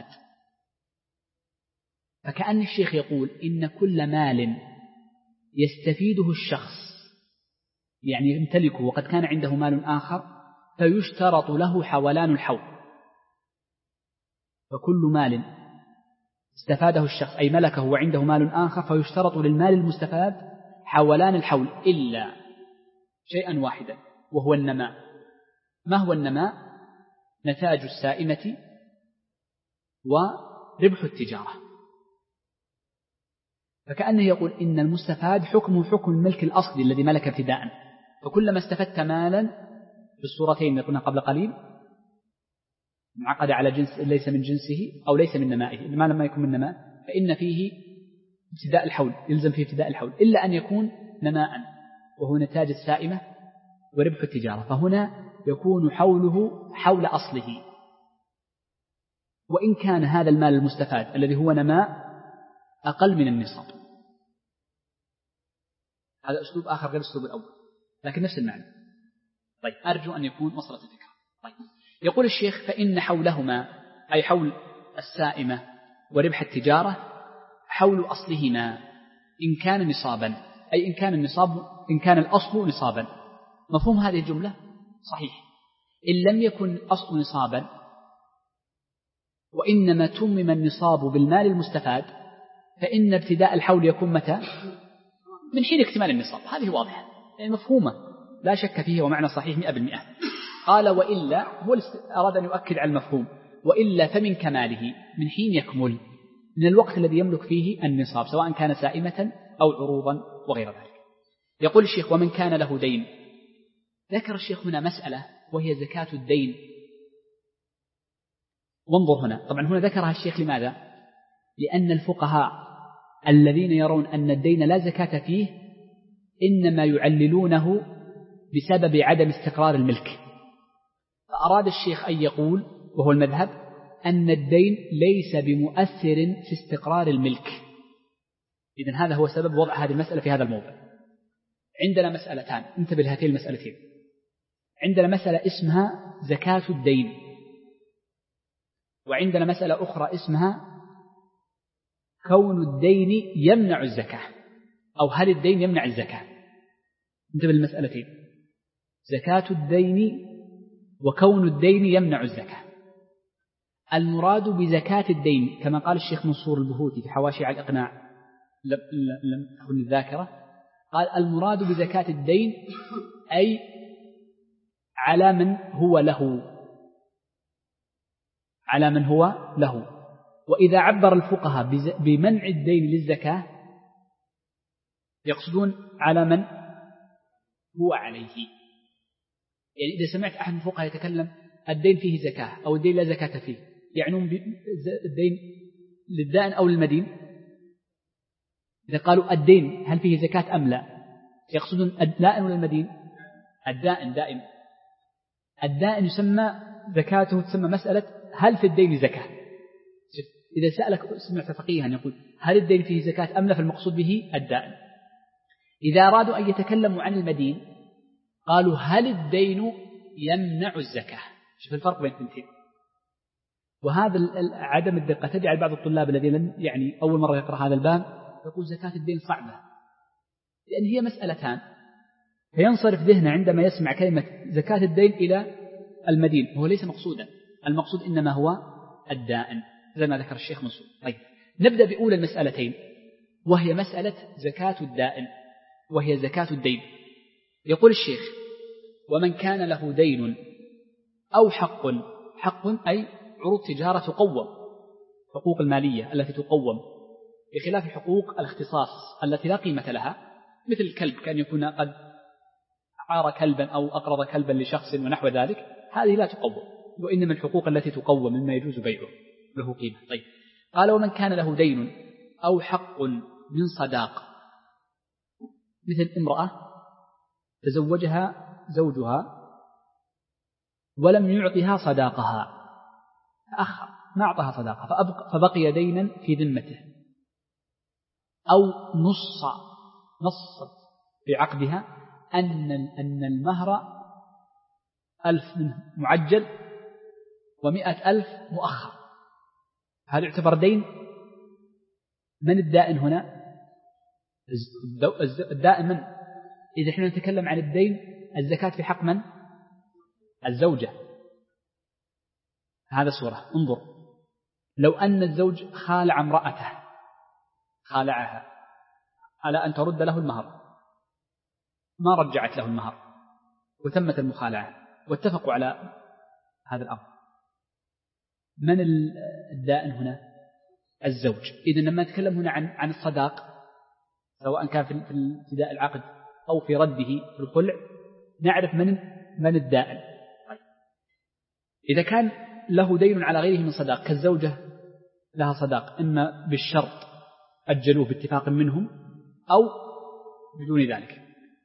فكأن الشيخ يقول إن كل مال يستفيده الشخص، يعني يمتلكه وقد كان عنده مال آخر، فيشترط له حولان الحول. فكل مال استفاده الشخص أي ملكه وعنده مال آخر، فيشترط للمال المستفاد حولان الحول، إلا شيئا واحدا، وهو النماء. ما هو النماء؟ نتاج السائمة وربح التجارة. فكأنه يقول إن المستفاد حكمه حكم الملك الأصلي الذي ملك ابتداء. فكلما استفدت مالا بالصورتين قلنا قبل قليل، معقد على جنس ليس من جنسه أو ليس من نمائه، المال لما يكون من نماء فإن فيه ابتداء الحول، يلزم فيه ابتداء الحول، إلا أن يكون نماء وهو نتاج السائمة وربح التجارة، فهنا يكون حوله حول أصله، وإن كان هذا المال المستفاد الذي هو نماء أقل من النصاب. هذا أسلوب آخر غير الأسلوب الأول، لكن نفس المعنى. طيب، أرجو أن يكون وصلت الفكرة. طيب، يقول الشيخ: فإن حولهما أي حول السائمة وربح التجارة حول أصلهما إن كان نصابا، أي إن كان النصاب إن كان الأصل نصابا. مفهوم هذه الجملة؟ صحيح. إن لم يكن الأصل نصابا وإنما تمم النصاب بالمال المستفاد، فإن ابتداء الحول يكون متى؟ من حين اكتمال النصاب. هذه واضحة، يعني مفهومة لا شك فيه ومعنى صحيح مئة بالمئة. قال: وإلا، هو أراد أن يؤكد على المفهوم، وإلا فمن كماله من حين يكمل، من الوقت الذي يملك فيه النصاب، سواء كان سائمة أو عروضا وغير ذلك. يقول الشيخ: ومن كان له دين. ذكر الشيخ هنا مسألة وهي زكاة الدين. وانظر هنا، طبعا هنا ذكرها الشيخ لماذا؟ لأن الفقهاء الذين يرون أن الدين لا زكاة فيه إنما يعللونه بسبب عدم استقرار الملك. فأراد الشيخ أن يقول، وهو المذهب، أن الدين ليس بمؤثر في استقرار الملك. إذن هذا هو سبب وضع هذه المسألة في هذا الموضع. عندنا مسألتان، انتبه لهاتين المسألتين. عندنا مسألة اسمها زكاة الدين، وعندنا مسألة أخرى اسمها كون الدين يمنع الزكاة، أو هل الدين يمنع الزكاة. انتبه للمسألتين: زكاة الدين وكون الدين يمنع الزكاة. المراد بزكاة الدين كما قال الشيخ منصور البهوتي في حواشي على الإقناع، لم تكن الذاكرة، قال: المراد بزكاة الدين أي على من هو له، على من هو له. وإذا عبر الفقهاء بمنع الدين للزكاة يقصدون على من هو عليه. يعني إذا سمعت أحد الفقهاء يتكلم الدين فيه زكاة أو الدين لا زكاة فيه، يعنون الدين للدائن أو للمدين. إذا قالوا الدين هل فيه زكاة أم لا، يقصدون الدائن ولا المدين؟ الدائن دائم. الدائن يسمى زكاته تسمى مسألة هل في الدين زكاة. إذا سألك سمعت فقيها يقول هل الدين فيه زكاة أم لا، فالمقصود به الدائن. إذا أرادوا أن يتكلموا عن المدين قالوا هل الدين يمنع الزكاة. شوف الفرق بين الاثنين. وهذا عدم الدقة تجعل بعض الطلاب الذين لم يعني أول مرة يقرأ هذا الباب يقول زكاة الدين صعبة، لأن هي مسألتان، فينصرف ذهنه عندما يسمع كلمة زكاة الدين إلى المدين، وهو ليس مقصودا. المقصود إنما هو الدائن زي ما ذكر الشيخ منصور. طيب، نبدأ بأولى المسألتين وهي مسألة زكاة الدائن، وهي زكاة الدين. يقول الشيخ: ومن كان له دين أو حق، حق أي عروض تجارة تقوم، حقوق المالية التي تقوم، بخلاف حقوق الاختصاص التي لا قيمة لها، مثل الكلب، كان يكون قد عار كلبا أو أقرض كلبا لشخص ونحو ذلك، هذه لا تقوم، وإنما الحقوق التي تقوم مما يجوز بيعه له قيمة. طيب قال ومن كان له دين أو حق من صداق، مثل امرأة تزوجها زوجها ولم يعطها صداقها، فأخر ما أعطاها صداقة فبقي دينا في ذمته، أو نص نصت في عقدها أن أن المهر ألف معجل ومئة ألف مؤخر، هذا يعتبر دين. من الدائن هنا؟ الدائن من؟ إذا احنا نتكلم عن الدين الزكاة في حق من؟ الزوجة. هذا صورة. انظر، لو أن الزوج خالع امرأته، خالعها على أن ترد له المهر، ما رجعت له المهر وتمت المخالعة واتفقوا على هذا الأمر، من الدائن هنا؟ الزوج. إذن لما نتكلم هنا عن عن الصداق، سواء كان في ابتداء العقد أو في رده في الخلع، نعرف من من الدائن. إذا كان له دين على غيره من صداق، كالزوجة لها صداق إما بالشرط أجلوه باتفاق منهم أو بدون ذلك،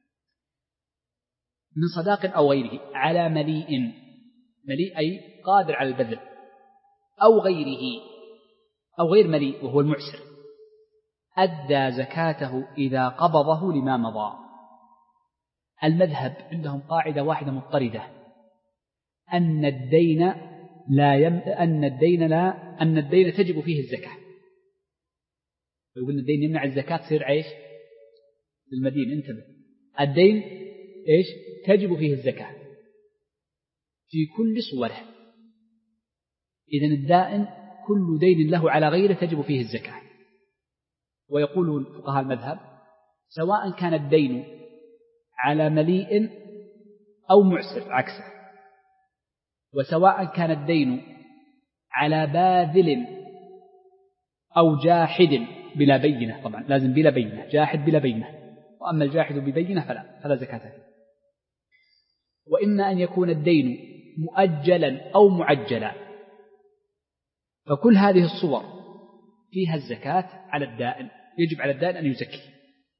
من صداق أو غيره على مليء، مليء أي قادر على البذل، أو غيره أو غير مليء وهو المعسر، أدى زكاته إذا قبضه لما مضى. المذهب عندهم قاعدة واحدة مضطردة، أن الدين لا يم... أن الدين لا أن الدين تجب فيه الزكاة. يقول الدين يمنع الزكاة تصير عيش المدين. انتبه، الدين إيش؟ تجب فيه الزكاة في كل صوره. إذن الدائن كل دين له على غيره تجب فيه الزكاة. ويقول فقهاء المذهب سواء كان الدين على مليء أو معسر عكسه، وسواء كان الدين على باذل أو جاحد بلا بينة، طبعا لازم بلا بينة، جاحد بلا بينة، وأما الجاحد ببينة فلا فلا زكاة فيه. وإما أن يكون الدين مؤجلا أو معجلا، فكل هذه الصور فيها الزكاة على الدائن، يجب على الدائن أن يزكي.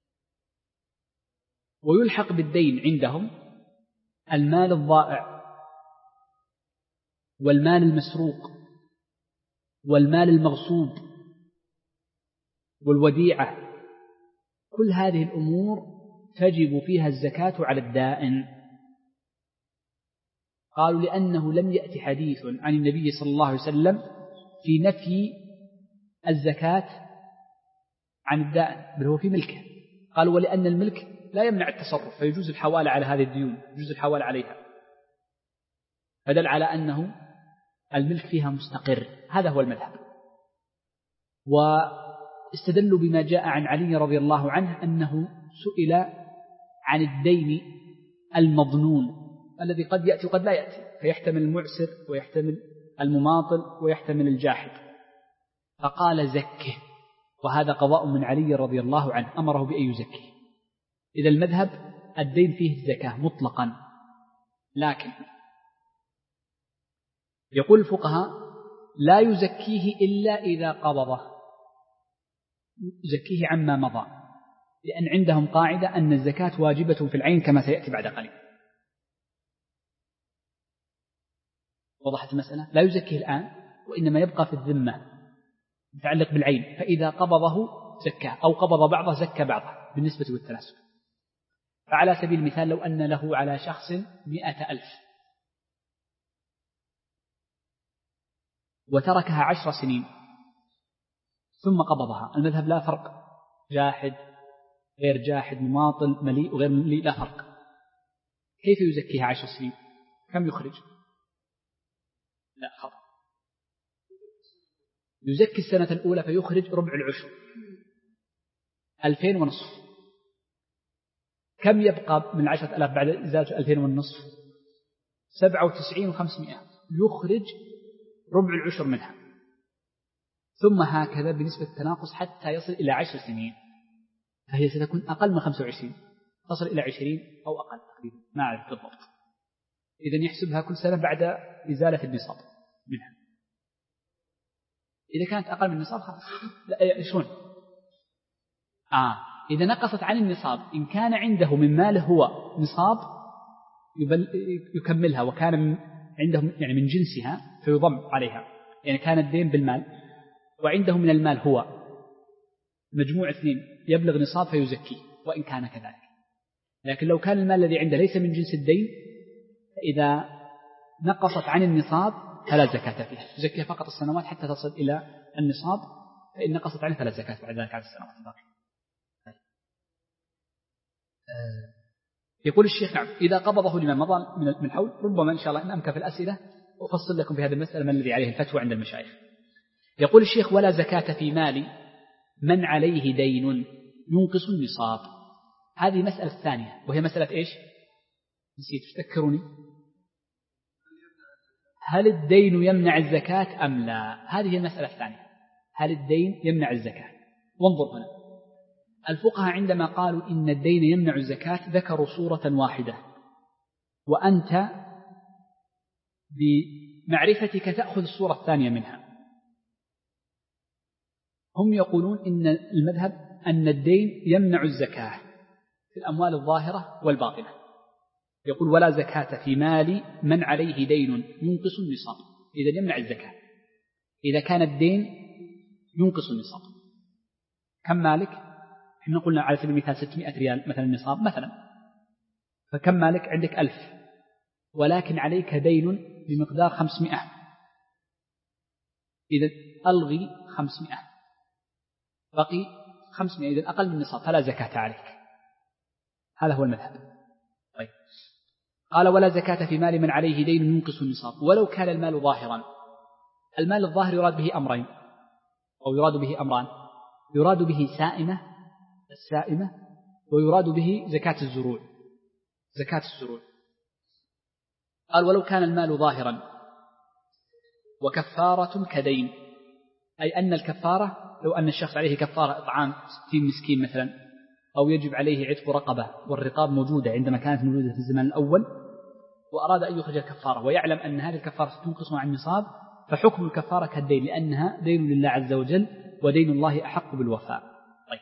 ويلحق بالدين عندهم المال الضائع والمال المسروق والمال المغصوب والوديعة، كل هذه الأمور تجب فيها الزكاة على الدائن. قالوا لأنه لم يأتي حديث عن النبي صلى الله عليه وسلم في نفي الزكاة عن الدائن، بل هو في ملكه. قالوا ولأن الملك لا يمنع التصرف، فيجوز الحوالة على هذه الديون، يجوز الحوالة عليها، فدل على أنه الملك فيها مستقر. هذا هو المذهب. واستدلوا بما جاء عن علي رضي الله عنه أنه سئل عن الدين المظنون الذي قد يأتي وقد لا يأتي، فيحتمل المعسر ويحتمل المماطل ويحتمل الجاحد، فقال زكه، وهذا قضاء من علي رضي الله عنه أمره بأن يزكيه. إذا المذهب الدين فيه الزكاة مطلقا، لكن يقول الفقهاء لا يزكيه إلا إذا قبضه، يزكيه عما مضى، لأن عندهم قاعدة أن الزكاة واجبة في العين كما سيأتي بعد قليل. وضحت المسألة؟ لا يزكيه الآن، وإنما يبقى في الذمة متعلق بالعين، فإذا قبضه زكاه، أو قبض بعضه زكى بعضه بالنسبة والتناسب. فعلى سبيل المثال لو أن له على شخص مئة ألف وتركها عشر سنين ثم قبضها، المذهب لا فرق، جاحد غير جاحد، مماطل مليء وغير مليء، لا فرق. كيف يزكيها عشر سنين؟ كم يخرج؟ لا خطأ، يزكي السنة الأولى فيخرج ربع العشر، ألفين ونصف. كم يبقى من عشرة ألاف بعد إزالة ألفين والنصف؟ سبعة وتسعين وخمسمائة، يخرج ربع العشر منها، ثم هكذا بنسبة التناقص حتى يصل إلى عشر سنين، فهي ستكون أقل من خمسة وعشرين، تصل إلى عشرين أو أقل تقريبا، ما أعرف بالضبط. إذن يحسبها كل سنة بعد إزالة النصاب منها. إذا كانت أقل من النصاب خلاص. لا شلون؟ آه إذا نقصت عن النصاب إن كان عنده من ماله هو نصاب يكملها، وكان عنده يعني من جنسها فيضم عليها، يعني كان الدين بالمال وعنده من المال هو مجموع اثنين يبلغ نصاب فيزكيه وإن كان كذلك. لكن لو كان المال الذي عنده ليس من جنس الدين فإذا نقصت عن النصاب فلا زكاة فيها، تزكيها فقط السنوات حتى تصل إلى النصاب، فإن نقصت عنه فلا زكاة بعد ذلك على السنوات الباقية. يقول الشيخ نعم إذا قبضه لمن مضى من الحول. ربما إن شاء الله إن أمكن في الأسئلة أفصل لكم في هذه المسألة من الذي عليه الفتوى عند المشايخ. يقول الشيخ ولا زكاة في مال من عليه دين ينقص النصاب. هذه المسألة الثانية وهي مسألة إيش؟ نسيت تذكروني. هل الدين يمنع الزكاة أم لا؟ هذه المسألة الثانية، هل الدين يمنع الزكاة؟ وانظر هنا الفقهاء عندما قالوا إن الدين يمنع الزكاة ذكروا صورة واحدة، وأنت بمعرفتك تأخذ الصورة الثانية منها. هم يقولون إن المذهب أن الدين يمنع الزكاة في الأموال الظاهرة والباطنة. يقول ولا زكاة في مال من عليه دين ينقص النصاب. إذا يمنع الزكاة إذا كان الدين ينقص النصاب. كم مالك؟ احنا قلنا على سبيل المثال ستمائة ريال مثلا النصاب مثلا، فكم مالك؟ عندك ألف ولكن عليك دين بمقدار خمسمائة، إذا ألغي خمسمائة بقي خمسمائة، إذا أقل من النصاب فلا زكاة عليك. هذا هو المذهب. طيب قال ولا زكاة في مال من عليه دين ينقص النصاب ولو كان المال ظاهرا. المال الظاهر يراد به أمرين أو يراد به أمران، يراد به سائمة السائمة ويراد به زكاة الزروع زكاة الزروع. قال ولو كان المال ظاهرا وكفارة كدين، أي أن الكفارة لو أن الشخص عليه كفارة إطعام ستين مسكين مثلا، أو يجب عليه عتق رقبة والرقاب موجودة عندما كانت موجودة في الزمان الأول، وأراد أن يخرج الكفارة ويعلم أن هذه الكفارة تنقص عن النصاب، فحكم الكفارة كالدين لأنها دين لله عز وجل ودين الله أحق بالوفاء. طيب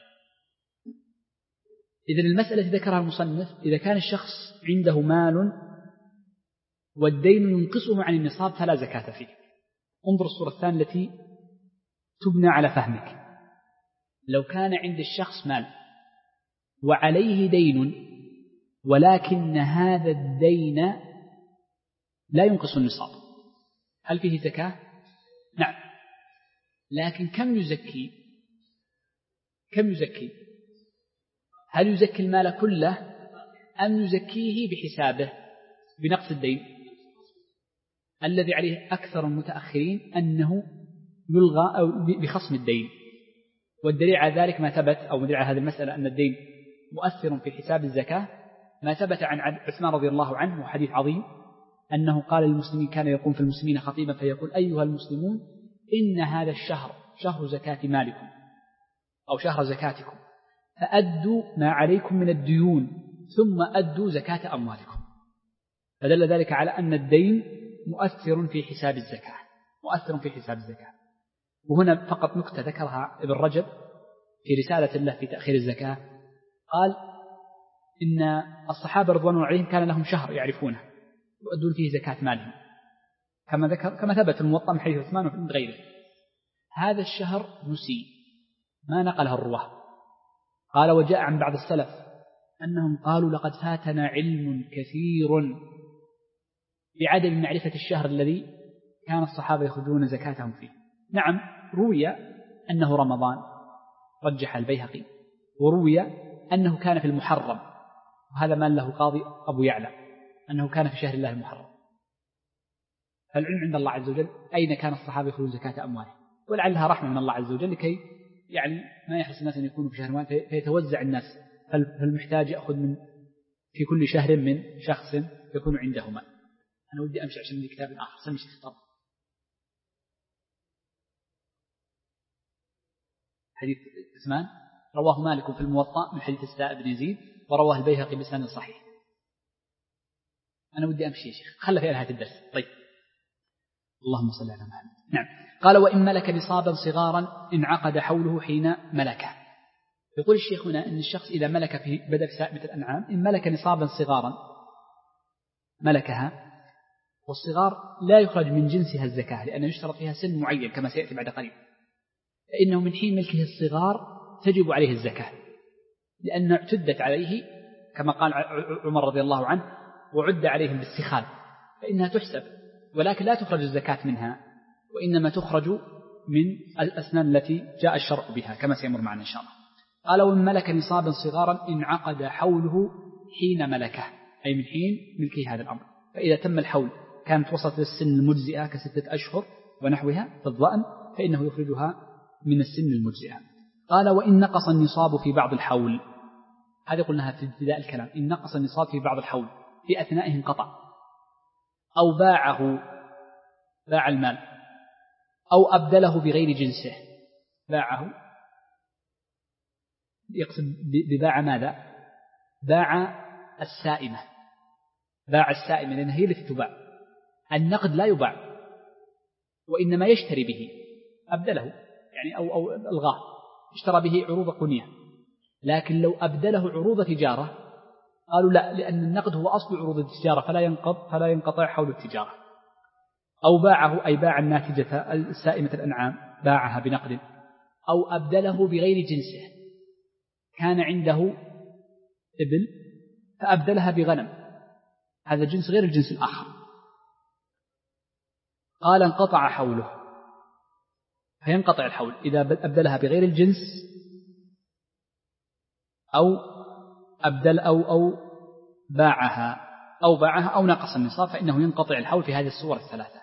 إذن المسألة ذكرها المصنف إذا كان الشخص عنده مال والدين ينقصه عن النصاب فلا زكاة فيه. انظر الصورة الثانية التي تبنى على فهمك. لو كان عند الشخص مال وعليه دين ولكن هذا الدين لا ينقص النصاب، هل فيه زكاة؟ نعم، لكن كم يزكي؟ كم يزكي؟ هل يزكي المال كله أم يزكيه بحسابه بنقص الدين؟ الذي عليه أكثر المتأخرين أنه يلغى أو بخصم الدين، والدليل على ذلك ما ثبت أو دليل على هذه المسألة أن الدين مؤثر في حساب الزكاة ما ثبت عن عثمان رضي الله عنه، وحديث عظيم أنه قال للمسلمين، كان يقوم في المسلمين خطيبا فيقول أيها المسلمون إن هذا الشهر شهر زكاة مالكم أو شهر زكاتكم، فأدوا ما عليكم من الديون ثم أدوا زكاة أموالكم. فدل ذلك على أن الدين مؤثر في حساب الزكاة مؤثر في حساب الزكاة. وهنا فقط نكتة ذكرها ابن رجب في رسالة له في تأخير الزكاة، قال إن الصحابة رضوان الله عليهم كان لهم شهر يعرفونه يؤدون فيه زكاة مالهم كما ذكر كما ثبت في الموطأ من حديث عثمان ومن غيره. هذا الشهر نسي ما نقله الرواه. قال وجاء عن بعض السلف أنهم قالوا لقد فاتنا علم كثير بعدم معرفة الشهر الذي كان الصحابة يخرجون زكاتهم فيه. نعم روي أنه رمضان، رجح البيهقي، وروي أنه كان في المحرم، وهذا ما له قاضي أبو يعلى أنه كان في شهر الله المحرم. فالعلم عند الله عز وجل أين كان الصحابة يخرجون زكاة أموالهم، ولعلها رحمة من الله عز وجل لكي يعني ما يحس الناس أن يكونوا في شهر واحد فيتوزع الناس، فالمحتاج يأخذ من في كل شهر من شخص يكون عنده مال. أنا ودي أمشي عشان عندي كتاب آخر سمي شيخ. حديث عثمان رواه مالك في الموطأ من حديث السائب بن يزيد، ورواه البيهقي بسند صحيح. أنا ودي أمشي يا شيخ، خلى في نهاية الدرس. طيب اللهم صل على محمد. نعم. قال وإن ملك نصابا صغارا انعقد حوله حين ملكه. يقول الشيخ هنا أن الشخص إذا ملك في بدل سائمة الأنعام، إن ملك نصابا صغارا ملكها، والصغار لا يخرج من جنسها الزكاة لأنه يشترط فيها سن معين كما سيأتي بعد قليل، فإنه من حين ملكه الصغار تجب عليه الزكاة، لأن اعتدت عليه كما قال عمر رضي الله عنه وعد عليهم بالسخال، فإنها تحسب ولكن لا تخرج الزكاة منها، وإنما تخرج من الأسنان التي جاء الشرع بها كما سيمر معنا إن شاء الله. قال ومن ملك نصابا صغارا انعقد حوله حين ملكه، أي من حين ملكه هذا الأمر. فإذا تم الحول كانت وصلت للسن المجزئة كستة أشهر ونحوها في الظأن، فإنه يخرجها من السن المجزئة. قال وإن نقص النصاب في بعض الحول، هذه قلناها في ابتداء الكلام، إن نقص النصاب في بعض الحول في أثنائه انقطع، أو باعه باع المال، أو أبدله بغير جنسه. باعه يقصد بباع ماذا؟ باع السائمة، باع السائمة لأنها هي التي تباع، النقد لا يباع وإنما يشتري به، أبدله يعني أو, أو ألغاه، اشترى به عروض قنية. لكن لو أبدله عروض تجارة قالوا لا، لأن النقد هو أصل عروض التجارة فلا ينقض فلا ينقطع حول التجارة. أو باعه أي باع الناتجة السائمة الأنعام باعها بنقد، أو أبدله بغير جنسه، كان عنده إبل فأبدلها بغنم، هذا جنس غير الجنس الآخر. قال انقطع حوله، فينقطع الحول إذا أبدلها بغير الجنس أو أبدل أو أو باعها أو باعها أو نقص النصاب، فإنه ينقطع الحول في هذه الصور الثلاثة.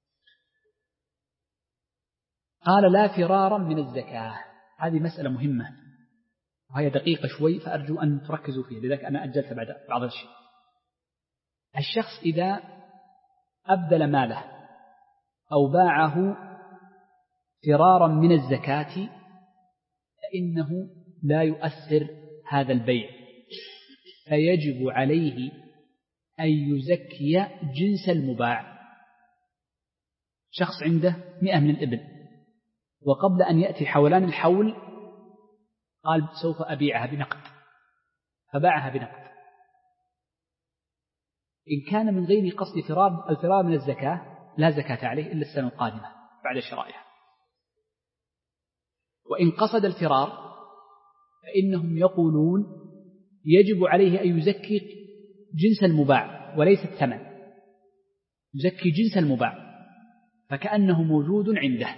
قال لا فرارا من الزكاة، هذه مسألة مهمة وهي دقيقة شوي، فأرجو أن تركزوا فيها، لذلك أنا أجلت بعد بعض الشيء. الشخص إذا أبدل ماله أو باعه فرارا من الزكاة فإنه لا يؤثر هذا البيع، فيجب عليه أن يزكي جنس المباع. شخص عنده مئة من الإبل، وقبل أن يأتي حولان الحول قال سوف أبيعها بنقد، فباعها بنقد. إن كان من غير قصد فرار الفرار من الزكاة لا زكاة عليه إلا السنة القادمة بعد شرائها. وإن قصد الفرار فإنهم يقولون يجب عليه أن يزكي جنس المباع وليس الثمن، يزكي جنس المباع فكأنه موجود عنده.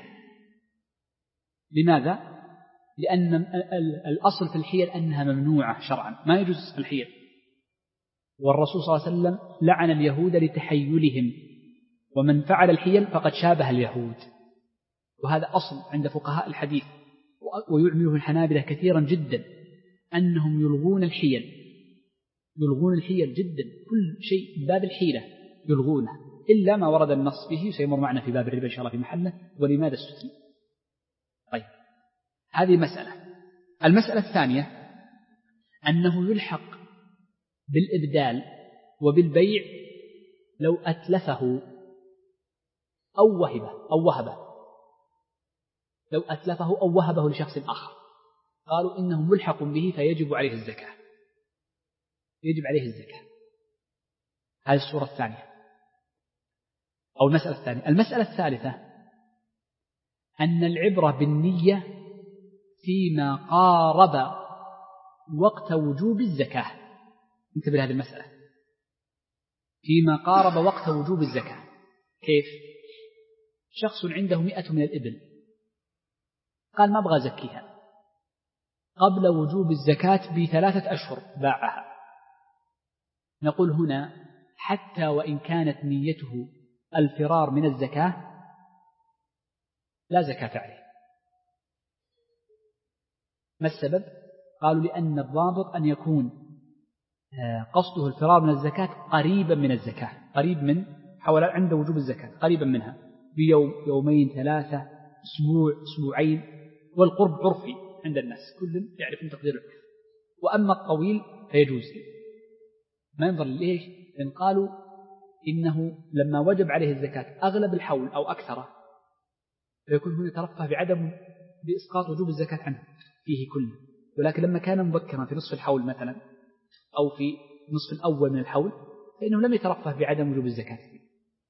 لماذا؟ لأن الأصل في الحيل أنها ممنوعة شرعا، ما يجوز الحيل، والرسول صلى الله عليه وسلم لعن اليهود لتحيلهم، ومن فعل الحيل فقد شابه اليهود، وهذا أصل عند فقهاء الحديث ويعمله الحنابلة كثيرا جدا، أنهم يلغون الحيل، يلغون الحيل جدا، كل شيء باب الحيلة يلغونه إلا ما ورد النص به، سيمر معنا في باب الربا إن شاء الله في محله ولماذا استثني. طيب هذه مسألة. المسألة الثانية أنه يلحق بالإبدال وبالبيع لو أتلفه أو وهبه أو وهبه لو أتلفه أو وهبه لشخص آخر، قالوا إنه ملحق به فيجب عليه الزكاة، يجب عليه الزكاة. هذه الصورة الثانية أو المسألة الثانية. المسألة الثالثة أن العبرة بالنية فيما قارب وقت وجوب الزكاة. انتبه لهذه المسألة، فيما قارب وقت وجوب الزكاة. كيف؟ شخص عنده مئة من الإبل قال ما أبغى زكيها، قبل وجوب الزكاة بثلاثة أشهر باعها، نقول هنا حتى وإن كانت نيته الفرار من الزكاة لا زكاة عليه. ما السبب؟ قالوا لأن الضابط أن يكون قصده الفرار من الزكاة قريبا من الزكاة، قريب من حول عند وجوب الزكاة، قريبا منها بيوم يومين ثلاثة أسبوع أسبوعين، والقرب عرفي عند الناس كل يعرف تقدير العرف. وأما الطويل فيجوز، ما ينظر ليش؟ لأن قالوا إنه لما وجب عليه الزكاة أغلب الحول أو أكثره فيكون هنا ترفه بعدم بإسقاط وجوب الزكاة عنه فيه كله، ولكن لما كان مبكرا في نصف الحول مثلا أو في نصف الأول من الحول فإنه لم يترفه بعدم وجوب الزكاة فيه.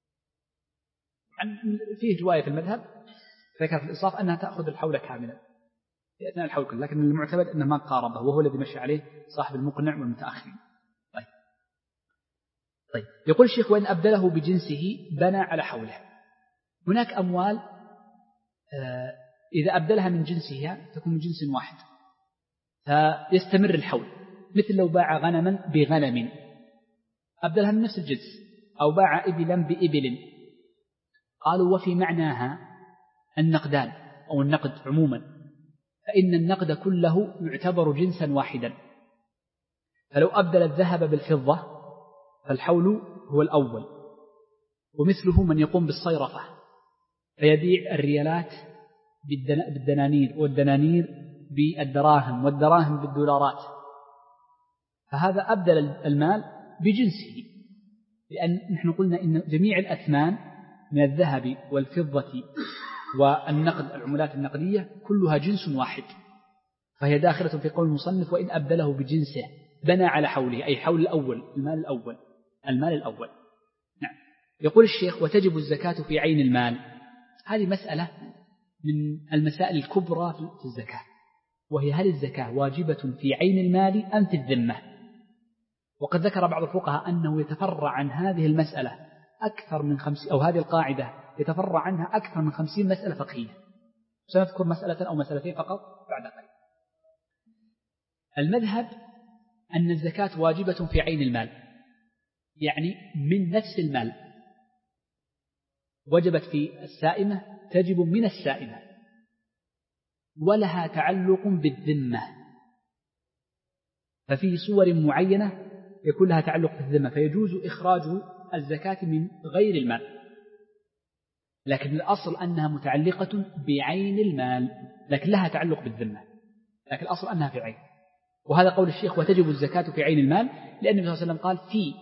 فيه رواية في المذهب ذكر في الإصاف أنها تأخذ الحول كاملا في أثناء الحول كله، لكن المعتمد أنه ما قاربه وهو الذي مشى عليه صاحب المقنع والمتأخرين. طيب. طيب يقول الشيخ وإن أبدله بجنسه بنى على حوله. هناك أموال آه إذا أبدلها من جنسها تكون من جنس واحد فيستمر الحول، مثل لو باع غنما بغنم أبدلها من نفس الجنس، أو باع إبلا بإبل. قالوا وفي معناها النقدان أو النقد عموما، فإن النقد كله يعتبر جنسا واحدا، فلو أبدل الذهب بالفضة فالحول هو الأول، ومثله من يقوم بالصيرفة فيبيع الريالات بالدنانير والدنانير بالدراهم والدراهم بالدولارات، فهذا أبدل المال بجنسه، لأن نحن قلنا إن جميع الأثمان من الذهب والفضة والنقد العملات النقدية كلها جنس واحد، فهي داخلة في قول المصنف وإن أبدله بجنسه بنى على حوله، أي حول الأول المال الأول المال الأول. نعم. يقول الشيخ وتجب الزكاة في عين المال. هذه مسألة من المسائل الكبرى في الزكاة، وهي هل الزكاة واجبة في عين المال أم في الذمة؟ وقد ذكر بعض الفقهاء أنه يتفرع عن هذه المسألة أكثر من خمسين، أو هذه القاعدة يتفرع عنها أكثر من خمسين مسألة فقهية. سنذكر مسألة أو مسألتين فقط بعد قليل. المذهب أن الزكاة واجبة في عين المال، يعني من نفس المال، وجبت في السائمة تجب من السائمة، ولها تعلق بالذمة، ففي صور معينة يكون لها تعلق بالذمة فيجوز إخراج الزكاة من غير المال، لكن الأصل أنها متعلقة بعين المال، لكن لها تعلق بالذمة، لكن الأصل أنها في عين. وهذا قول الشيخ وتجب الزكاة في عين المال، لأن النبي صلى الله عليه وسلم قال في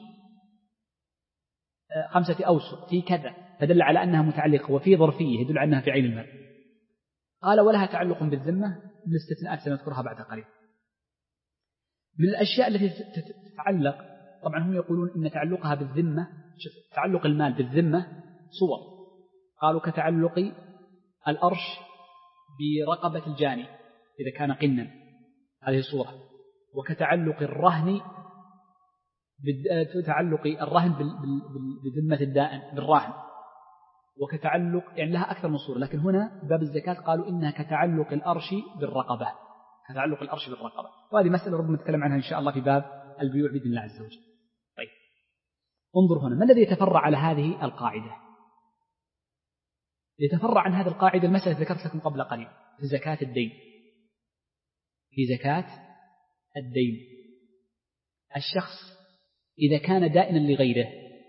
خمسة أوسق في كذا، فدل على أنها متعلقة، وفي ظرفية يدل على أنها في عين المال. قال ولها تعلق بالذمة، من الاستثناءات سنذكرها بعد قليل. من الأشياء التي تتعلق، طبعا هم يقولون إن تعلقها بالذمة، تعلق المال بالذمة صور، قالوا كتعلق الأرش برقبة الجاني إذا كان قنا، هذه صورة، وكتعلق الرهن بتعلق الرهن بذمة الدائن بالراهن، وكتعلق يعني لها أكثر من صورة، لكن هنا باب الزكاة قالوا إنها كتعلق الأرش بالرقبة، كتعلق الأرش بالرقبة، وهذه مسألة ربما نتكلم عنها إن شاء الله في باب البيوع بإذن الله عز وجل. طيب انظر هنا ما الذي يتفرع على هذه القاعدة؟ يتفرع عن هذه القاعدة المسألة ذكرت لكم قبل قليل في زكاة الدين. في زكاة الدين الشخص إذا كان دائنا لغيره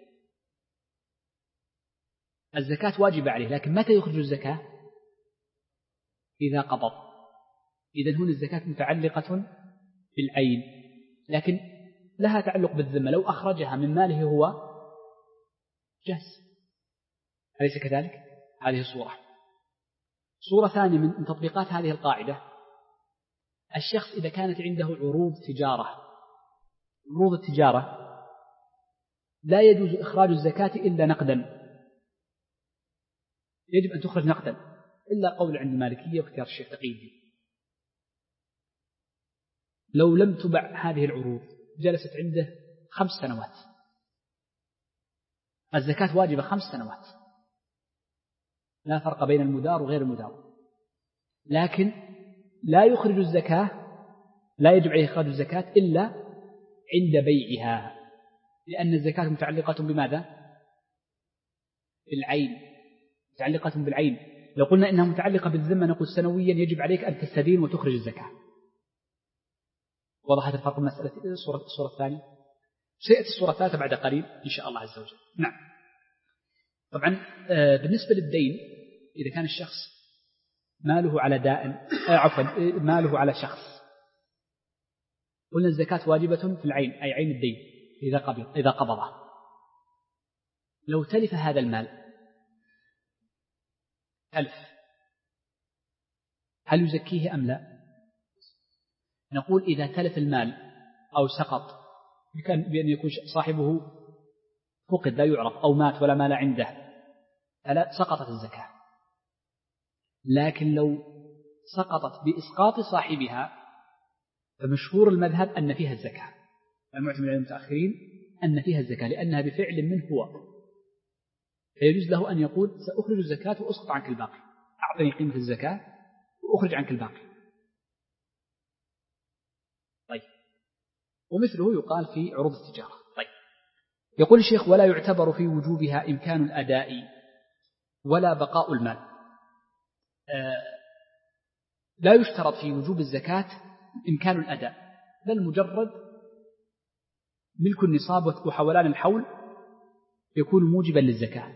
الزكاة واجبة عليه، لكن متى يخرج الزكاة؟ إذا قبض. إذن هنا الزكاة متعلقة بالعين، لكن لها تعلق بالذمة، لو أخرجها من ماله هو جاز، أليس كذلك؟ هذه صورة. صورة ثانية من تطبيقات هذه القاعدة، الشخص إذا كانت عنده عروض تجارة، عروض التجارة لا يجوز إخراج الزكاة إلا نقدا، يجب أن تخرج نقدا، إلا قول عند المالكية واختيار الشيخ تقي الدين. لو لم تبع هذه العروض جلست عنده خمس سنوات، الزكاة واجبة خمس سنوات، لا فرق بين المدار وغير المدار، لكن لا يخرج الزكاة، لا يجب عليه إخراج الزكاة إلا عند بيعها، لأن الزكاة متعلقة بماذا؟ بالعين، متعلقة بالعين. لو قلنا إنها متعلقة بالذمة نقول سنويا يجب عليك أن تستدين وتخرج الزكاة. وضحت الفرق مسألة الصورة, الصورة الثانية؟ سيأتي الصورة الثالثة بعد قليل إن شاء الله عز وجل. نعم. طبعا بالنسبة للدين إذا كان الشخص ماله على دائن، عفوا ماله على شخص، قلنا الزكاة واجبة في العين، أي عين الدين إذا قبض إذا قبضه. لو تلف هذا المال ألف، هل يزكيه أم لا؟ نقول إذا تلف المال أو سقط بأن يكون صاحبه فقد لا يعرف أو مات ولا مال عنده فلا سقطت الزكاة. لكن لو سقطت بإسقاط صاحبها فمشهور المذهب أن فيها الزكاة، المعتمد على المتأخرين أن فيها الزكاة لأنها بفعل منه هو، فيجوز له أن يقول سأخرج الزكاة وأسقط عنك الباقي، أعطني قيمة الزكاة وأخرج عنك الباقي. طيب، ومثله يقال في عروض التجارة. طيب، يقول الشيخ ولا يعتبر في وجوبها إمكان الأداء ولا بقاء المال. آه لا يشترط في وجوب الزكاة إمكان الأداء، بل مجرد ملك النصاب وحولان الحول يكون موجبا للزكاة.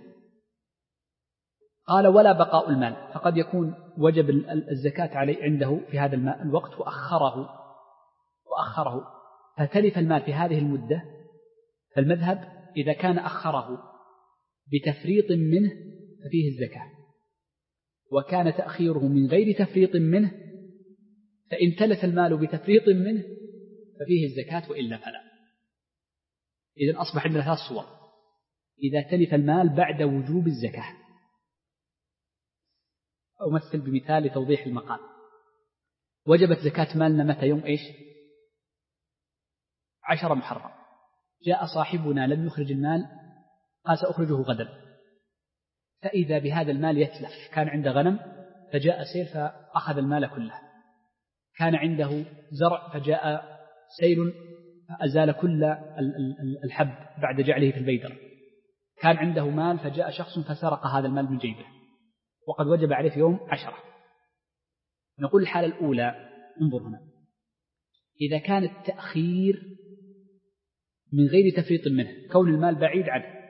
قال ولا بقاء المال، فقد يكون وجب الزكاة عليه عنده في هذا الماء الوقت وأخره وأخره فتلف المال في هذه المدة، فالمذهب إذا كان أخره بتفريط منه ففيه الزكاة، وكان تأخيره من غير تفريط منه فإن تلف المال بتفريط منه ففيه الزكاة وإلا فلا. إذن أصبح عندنا ثلاث صور إذا تلف المال بعد وجوب الزكاة. أمثل بمثال لتوضيح المقال. وجبت زكاة مالنا متى؟ يوم إيش؟ عشر محرم. جاء صاحبنا لم يخرج المال قال سأخرجه غدا، فإذا بهذا المال يتلف. كان عنده غنم فجاء سيل فأخذ المال كله، كان عنده زرع فجاء سيل فأزال كل الحب بعد جعله في البيدر، كان عنده مال فجاء شخص فسرق هذا المال من جيبه وقد وجب عليه في يوم عشرة. نقول الحالة الأولى انظر هنا، إذا كان التأخير من غير تفريط منه، كون المال بعيد عنه،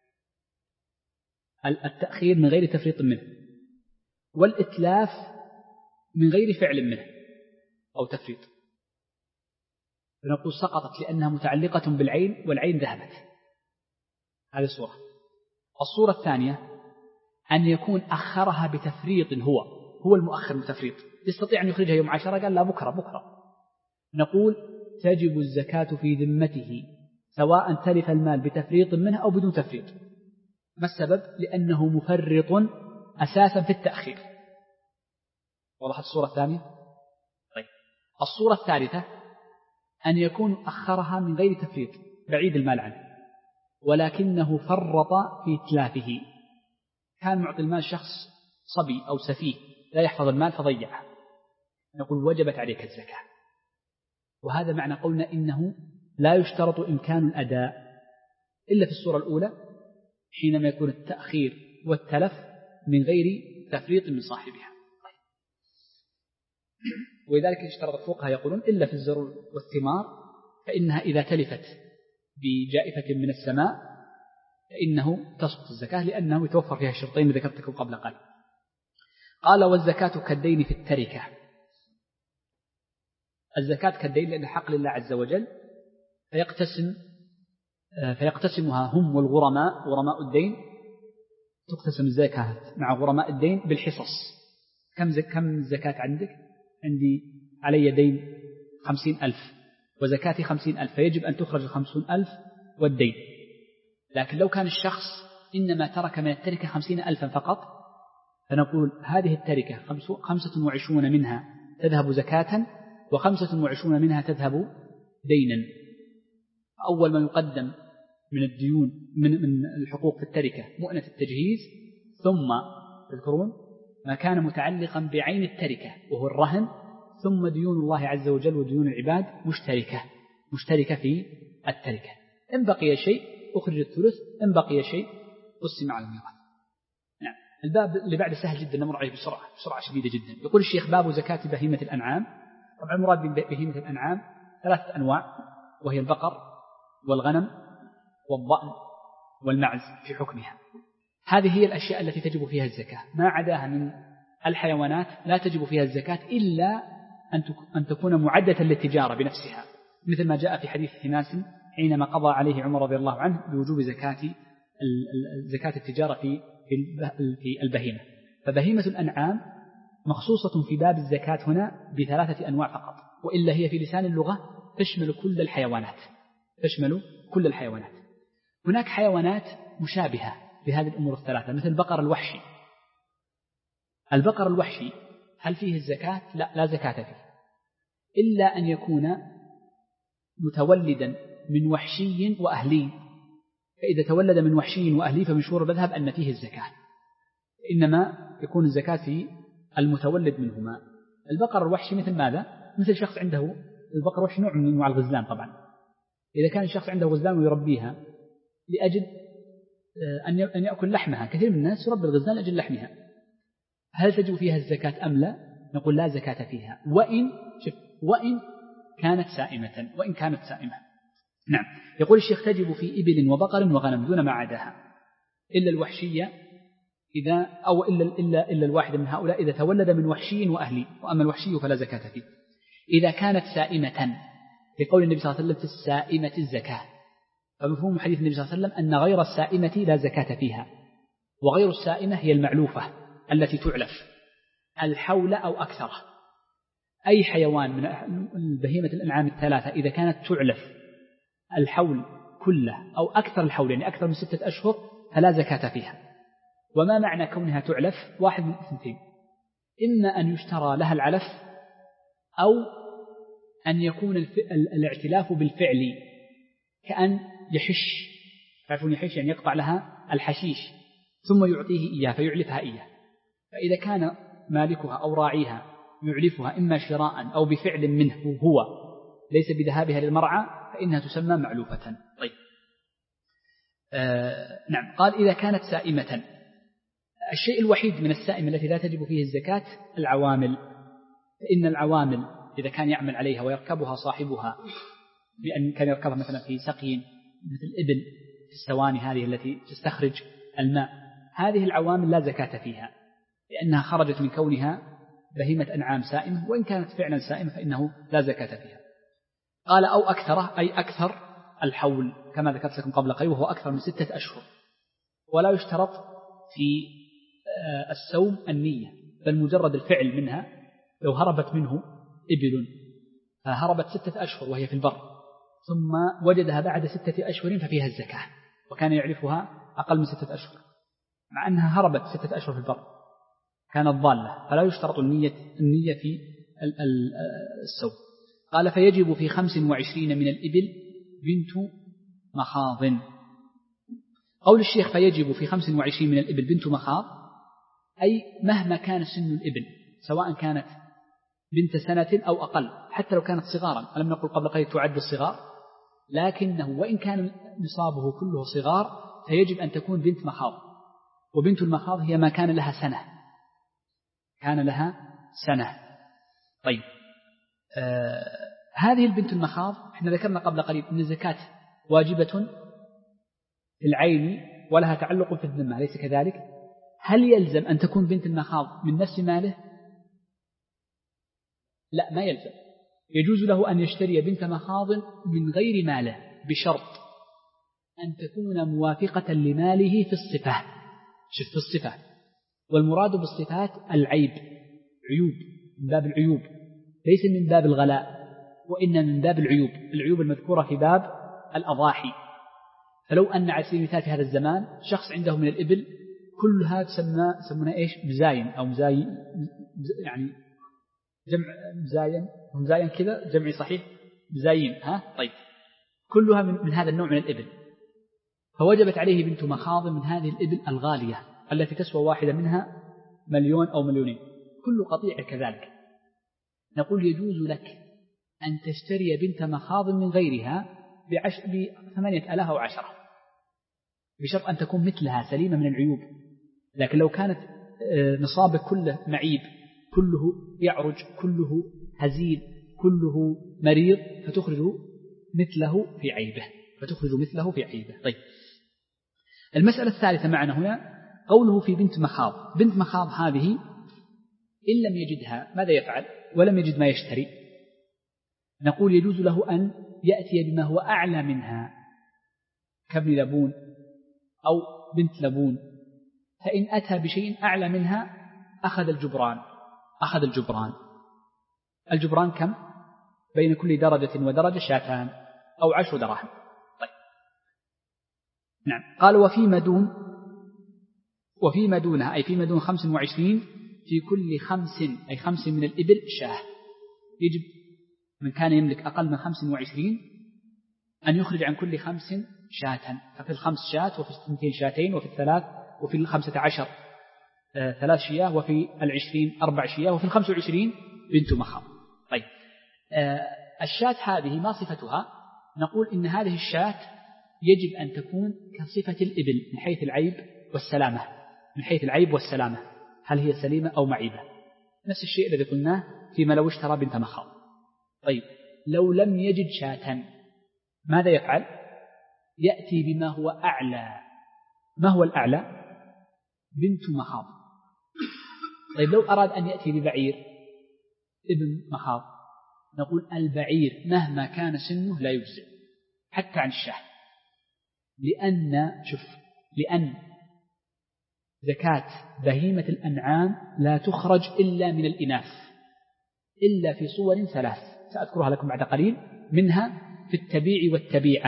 التأخير من غير تفريط منه، والإتلاف من غير فعل منه أو تفريط، فنقول سقطت لأنها متعلقة بالعين والعين ذهبت. هذه الصورة. الصورة الثانية أن يكون أخرها بتفريط، هو هو المؤخر بتفريط، يستطيع أن يخرجها يوم عشرة قال لا بكرة بكرة، نقول تجب الزكاة في ذمته سواء تلف المال بتفريط منه أو بدون تفريط. ما السبب؟ لأنه مفرط أساسا في التأخير. وضحت الصورة الثانية؟ طيب، الصورة الثالثة أن يكون أخرها من غير تفريط بعيد المال عنه ولكنه فرط في إتلافه، كان معطي المال شخص صبي أو سفيه لا يحفظ المال فضيعه، نقول وجبت عليك الزكاة. وهذا معنى قولنا إنه لا يشترط إمكان الأداء إلا في الصورة الأولى حينما يكون التأخير والتلف من غير تفريط من صاحبها. ولذلك اشترط الفقهاء يقولون إلا في الزروع والثمار فإنها إذا تلفت بجائفة من السماء فإنه تسقط الزكاة لأنه يتوفر فيها الشرطين ذكرتكم قبل قليل. قال والزكاة كالدين في التركة. الزكاة كالدين لأن حق لله عز وجل فيقتسم فيقتسمها هم والغرماء، غرماء الدين تقتسم الزكاة مع غرماء الدين بالحصص. كم زك كم زكاة عندك؟ عندي علي دين خمسين ألف وزكاتي خمسين ألف، فيجب أن تخرج الخمسون ألف والدين. لكن لو كان الشخص إنما ترك من التركة خمسين ألفا فقط فنقول هذه التركة خمسة وعشرون منها تذهب زكاة وخمسة وعشرون منها تذهب دينا. أول ما يقدم من الديون من من الحقوق في التركة مؤنة التجهيز، ثم تذكرون ما كان متعلقا بعين التركة وهو الرهن، ثم ديون الله عز وجل وديون العباد مشتركة مشتركة في التركة. إن بقي شيء أخرج الثلث، إن بقي شيء قسم على الميراث. نعم. الباب اللي بعد سهل جدا نمر عليه بسرعة بسرعة شديدة جدا. يقول الشيخ باب زكاة بهيمة الأنعام. طبعا المراد بهيمة الأنعام ثلاثة أنواع، وهي البقر والغنم والضأن والمعز في حكمها. هذه هي الأشياء التي تجب فيها الزكاة، ما عداها من الحيوانات لا تجب فيها الزكاة إلا أن تكون معدة للتجارة بنفسها، مثل ما جاء في حديث حماس حينما قضى عليه عمر رضي الله عنه بوجوب زكاة زكاة التجارة في في البهيمة. فبهيمة الأنعام مخصوصة في باب الزكاة هنا بثلاثة أنواع فقط، وإلا هي في لسان اللغة تشمل كل الحيوانات، تشمل كل الحيوانات. هناك حيوانات مشابهة لهذه الأمور الثلاثة، مثل البقر الوحشي. البقر الوحشي هل فيه الزكاة؟ لا، لا زكاة فيه، إلا أن يكون متولدا من وحشي وأهلي. فإذا تولد من وحشي وأهلي فمشهور المذهب أن فيه الزكاة، إنما يكون الزكاة في المتولد منهما. البقر الوحشي مثل ماذا؟ مثل شخص عنده البقر الوحشي نوع من أنواع الغزلان. طبعا إذا كان الشخص عنده غزلان ويربيها لأجل أن يأكل لحمها، كثير من الناس يربي الغزلان لأجل لحمها، هل تجب فيها الزكاة أم لا؟ نقول لا زكاة فيها، وإن شف وإن كانت سائمة وإن كانت سائمة. نعم. يقول الشيخ تجب في إبل وبقر وغنم دون ما عداها، إلا الوحشية إذا أو إلا إلا إلا الواحد من هؤلاء إذا تولد من وحشي وأهلي، وأما الوحشي فلا زكاة فيه. إذا كانت سائمة، لقول النبي صلى الله عليه وسلم في السائمة الزكاة، فمفهوم حديث النبي صلى الله عليه وسلم أن غير السائمة لا زكاة فيها، وغير السائمة هي المعلوفة التي تعلف الحول أو أكثر. أي حيوان من بهيمة الأنعام الثلاثة إذا كانت تعلف الحول كله أو أكثر الحول، يعني أكثر من ستة أشهر، فلا زكاة فيها. وما معنى كونها تعلف؟ واحد من اثنتين، إما أن يشترى لها العلف، أو أن يكون الاعتلاف بالفعل، كأن يحش، تعرفون يحش يعني يقطع لها الحشيش ثم يعطيه إياه فيعلفها إياه. فإذا كان مالكها أو راعيها يعلفها إما شراء أو بفعل منه هو ليس بذهابها للمرعى فإنها تسمى معلوفة. طيب. آه نعم. قال إذا كانت سائمة، الشيء الوحيد من السائمة التي لا تجب فيه الزكاة العوامل، فإن العوامل إذا كان يعمل عليها ويركبها صاحبها بأن كان يركبها مثلا في سقي مثل الإبل في السواني هذه التي تستخرج الماء، هذه العوامل لا زكاة فيها، لأنها خرجت من كونها بهيمة أنعام سائمة، وإن كانت فعلا سائمة فإنه لا زكاة فيها. قال أو أكثر، أي أكثر الحول كما ذكرت لكم قبل قليل، وهو أكثر من ستة أشهر. ولا يشترط في السوم النية، بل مجرد الفعل منها. لو هربت منه إبل فهربت ستة أشهر وهي في البر، ثم وجدها بعد ستة أشهر ففيها الزكاة، وكان يعرفها أقل من ستة أشهر، مع أنها هربت ستة أشهر في البر كانت ضالة، فلا يشترط النية, النية في السوم. قال فيجب في خمس وعشرين من الإبل بنت مخاض. قول الشيخ فيجب في خمس وعشرين من الإبل بنت مخاض، أي مهما كان سن الإبل، سواء كانت بنت سنة أو أقل، حتى لو كانت صغارا. ألم نقل قبل قليل تعد الصغار، لكنه وإن كان نصابه كله صغار فيجب أن تكون بنت مخاض. وبنت المخاض هي ما كان لها سنة، كان لها سنة. طيب. آه هذه البنت المخاض احنا ذكرنا قبل قليل أن الزكاة واجبة في العين ولها تعلق في الذمة، ليس كذلك؟ هل يلزم أن تكون بنت المخاض من نفس ماله؟ لا، ما يلزم. يجوز له أن يشتري بنت مخاض من غير ماله بشرط أن تكون موافقة لماله في الصفة. شوف في الصفة، والمراد بالصفات العيب، عيوب، من باب العيوب، ليس من باب الغلاء، وإن من باب العيوب، العيوب المذكورة في باب الأضاحي. فلو أن على سبيل المثال في هذا الزمان شخص عنده من الإبل كلها تسمى سمونا إيش مزاين أو مزاين، يعني جمع مزاين ومزاين كذا جمعي صحيح مزاين، ها طيب، كلها من, من هذا النوع من الإبل، فوجبت عليه بنت مخاض من هذه الإبل الغالية التي تسوى واحدة منها مليون أو مليونين، كل قطيع كذلك. نقول يجوز لك أن تشتري بنت مخاض من غيرها بعش... بثمانية آلاف أو عشرة، بشرط أن تكون مثلها سليمة من العيوب. لكن لو كانت نصابك كله معيب، كله يعرج، كله هزيل، كله مريض، فتخرج مثله في عيبه فتخرج مثله في عيبه. طيب. المسألة الثالثة معنا هنا قوله في بنت مخاض. بنت مخاض هذه إن لم يجدها ماذا يفعل؟ ولم يجد ما يشتري، نقول يجوز له أن يأتي بما هو أعلى منها كابن لبون أو بنت لبون، فإن أتى بشيء أعلى منها أخذ الجبران أخذ الجبران الجبران كم؟ بين كل درجة ودرجة شاتان أو عشر دراهم. طيب. نعم. قال وفيما دون وفيما دونها أي فيما دون خمس وعشرين في كل خمس أي خمس من الإبل شاه. يجب من كان يملك أقل من خمس وعشرين أن يخرج عن كل خمس شاة، ففي الخمس شاة وفي الثنتين شاتين وفي الثلاث وفي الخمسة عشر آه ثلاث شياه وفي العشرين أربع شياه وفي الخمس وعشرين بنت مخاض. طيب. آه الشاة هذه ما صفتها؟ نقول إن هذه الشاة يجب أن تكون كصفة الإبل من حيث العيب والسلامة من حيث العيب والسلامة هل هي سليمة أو معيبة، نفس الشيء الذي قلناه فيما لو اشترى بنت مخاض. طيب لو لم يجد شاة ماذا يفعل؟ يأتي بما هو أعلى. ما هو الأعلى؟ بنت مخاض. طيب لو أراد أن يأتي ببعير ابن مخاض نقول البعير مهما كان سنه لا يجزئ حتى عن الشاه، لأن شوف لأن زكاة بهيمة الأنعام لا تخرج إلا من الإناث إلا في صور ثلاث سأذكرها لكم بعد قليل، منها في التبيع والتبيعة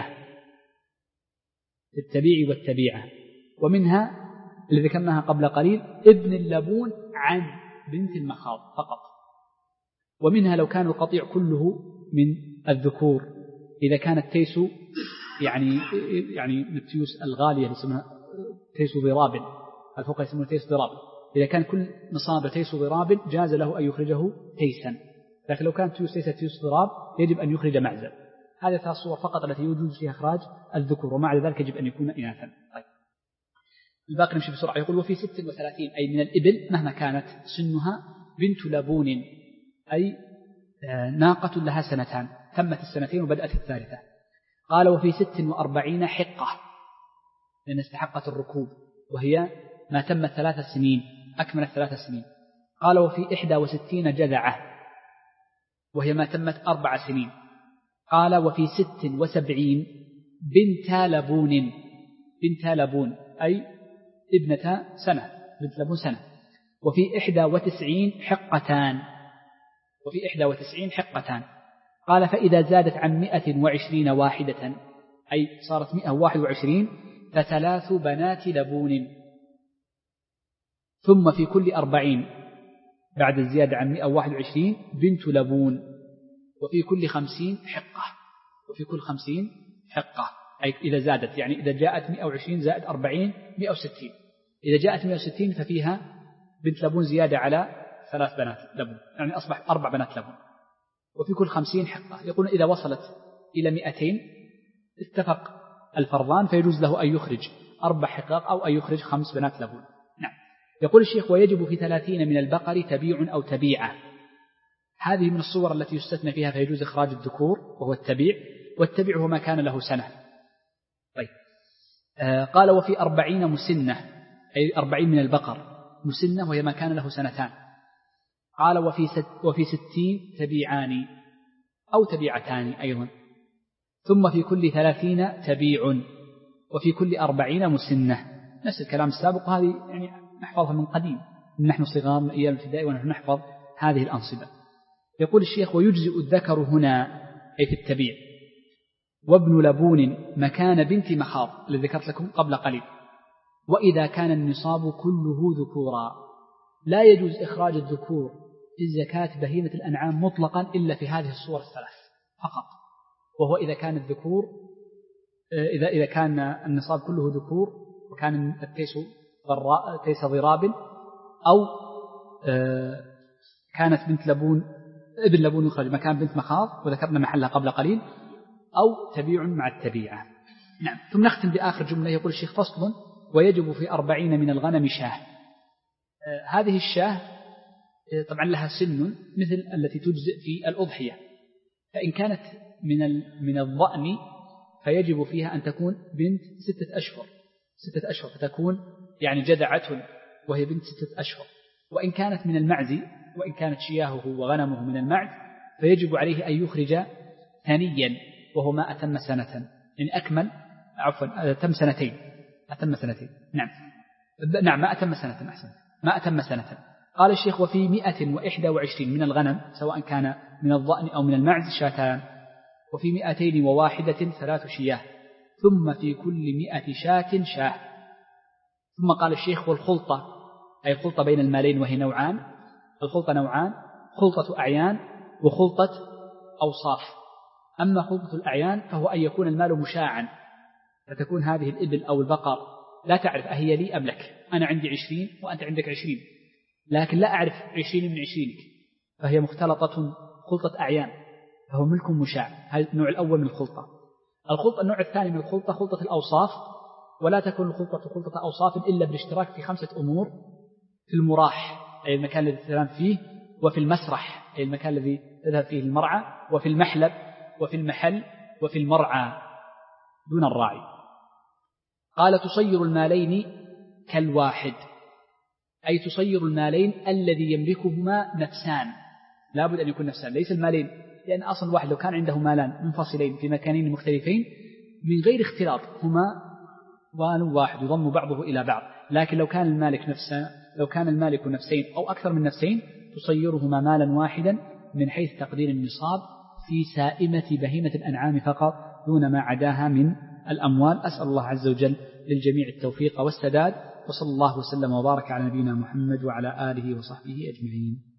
في التبيع والتبيعة ومنها الذي ذكرناها قبل قليل ابن اللبون عن بنت المخاض فقط، ومنها لو كان القطيع كله من الذكور إذا كانت تيس يعني يعني من التيوس الغالية يسمونها تيس ضراب، الفقهاء يسمونها تيس ضراب، إذا كان كل نصاب تيس ضراب جاز له أن يخرجه تيسا، لكن لو كانت تيوس ليست تيوس ضراب يجب أن يخرج معزل. هذه ثلاث صور فقط التي يجوز فيها إخراج الذكور، ومع ذلك يجب أن يكون إناثا. طيب. الباقي نمشي بسرعة. يقول وفي ست وثلاثين أي من الإبل مهما كانت سنها بنت لبون أي ناقة لها سنتان تمت السنتين وبدأت الثالثة. قال وفي ست وأربعين حقة لأن استحقت الركوب وهي ما تمت ثلاث سنين أكملت ثلاث سنين. قال وفي إحدى وستين جذعة وهي ما تمت أربع سنين. قال وفي ست وسبعين بنت لبون بنت لبون أي ابنة سنة بنت لبون سنة. وفي إحدى وتسعين حقتان وفي إحدى وتسعين حقتان. قال فإذا زادت عن مئة وعشرين واحدة أي صارت مئة وواحد وعشرين فثلاث بنات لبون. ثم في كل أربعين بعد الزيادة عن مئة وواحد وعشرين بنت لبون. وفي كل خمسين حقة وفي كل خمسين حقة أي إذا زادت يعني إذا جاءت مئة وعشرين زائد أربعين مئة وستين، إذا جاءت مئة وستين ففيها بنت لبون زيادة على ثلاث بنات لبون يعني أصبح أربع بنات لبون. وفي كل خمسين حقة. يقول إذا وصلت إلى مئتين اتفق الفرضان فيجوز له أن يخرج أربع حقاق أو أن يخرج خمس بنات لبون. نعم. يقول الشيخ ويجب في ثلاثين من البقر تبيع أو تبيعة. هذه من الصور التي يستثنى فيها فيجوز إخراج الذكور وهو التبيع، والتبيع هو ما كان له سنة. طيب. آه قال وفي أربعين مسنة أي أربعين من البقر مسنة وهي ما كان له سنتان. قال وفي, ست وفي ستين تبيعان أو تبيعتان أيضا. ثم في كل ثلاثين تبيع وفي كل أربعين مسنة. نفس الكلام السابق، وهذه يعني نحفظها من قديم نحن صغار من أيام الابتدائي ونحن نحفظ هذه الأنصبة. يقول الشيخ ويجزئ الذكر هنا أي في التبيع وابن لبون مكان بنت مخاض الذي ذكرت لكم قبل قليل. وإذا كان النصاب كله ذكورا لا يجوز إخراج الذكور في الزكاة بهيمة الأنعام مطلقا إلا في هذه الصور الثلاث فقط، وهو إذا كان الذكور إذا إذا كان النصاب كله ذكور وكان التيس ضراء تيس ضراب أو كانت بنت لبون ابن لبون يخرج مكان بنت مخاض وذكرنا محلها قبل قليل، أو تبيع مع التبيعة. نعم. ثم نختم بآخر جملة. يقول الشيخ فصل ويجب في أربعين من الغنم شاه. آه هذه الشاه آه طبعا لها سن مثل التي تجزئ في الأضحية، فإن كانت من من الضأن فيجب فيها أن تكون بنت ستة أشهر ستة أشهر فتكون يعني جذعة وهي بنت ستة أشهر. وإن كانت من المعز وإن كانت شياهه وغنمه من المعز فيجب عليه أن يخرج ثانيا وهو ما أتم سنة يعني أكمل عفوا تم سنتين أتم سنتين. نعم نعم ما أتم سنة أحسن ما أتم سنة. قال الشيخ وفي مئة وإحدى وعشرين من الغنم سواء كان من الضأن أو من المعز شاتان، وفي مئتين وواحدة ثلاث شياه، ثم في كل مئة شاة شاه. ثم قال الشيخ والخلطة أي الخلطة بين المالين وهي نوعان، الخلطة نوعان، خلطة أعيان وخلطة أوصاف. أما خلطة الأعيان فهو أن يكون المال مشاعا، فتكون هذه الإبل أو البقر لا تعرف أهي لي أم لك، أنا عندي عشرين وأنت عندك عشرين لكن لا أعرف عشرين من عشرينك، فهي مختلطة خلطة أعيان، فهو ملك مشاع. هذا النوع الأول من الخلطة. الخلطة النوع الثاني من الخلطة خلطة الأوصاف، ولا تكون الخلطة خلطة أوصاف إلا بالاشتراك في خمسة أمور: في المراح أي المكان الذي تذهب فيه، وفي المسرح أي المكان الذي تذهب فيه المرعى، وفي المحلب، وفي المحل، وفي المرعى دون الراعي. قال تصير المالين كالواحد، أي تصير المالين الذي يملكهما نفسان، لا بد أن يكون نفسان ليس المالين، لأن أصل واحد لو كان عنده مالان منفصلين في مكانين مختلفين من غير اختلاط هما مال واحد يضم بعضه إلى بعض، لكن لو كان المالك نفسا لو كان المالك نفسين أو أكثر من نفسين تصيرهما مالا واحدا من حيث تقدير النصاب في سائمة بهيمة الأنعام فقط دون ما عداها من الأموال. أسأل الله عز وجل للجميع التوفيق والسداد، وصلى الله وسلم وبارك على نبينا محمد وعلى آله وصحبه أجمعين.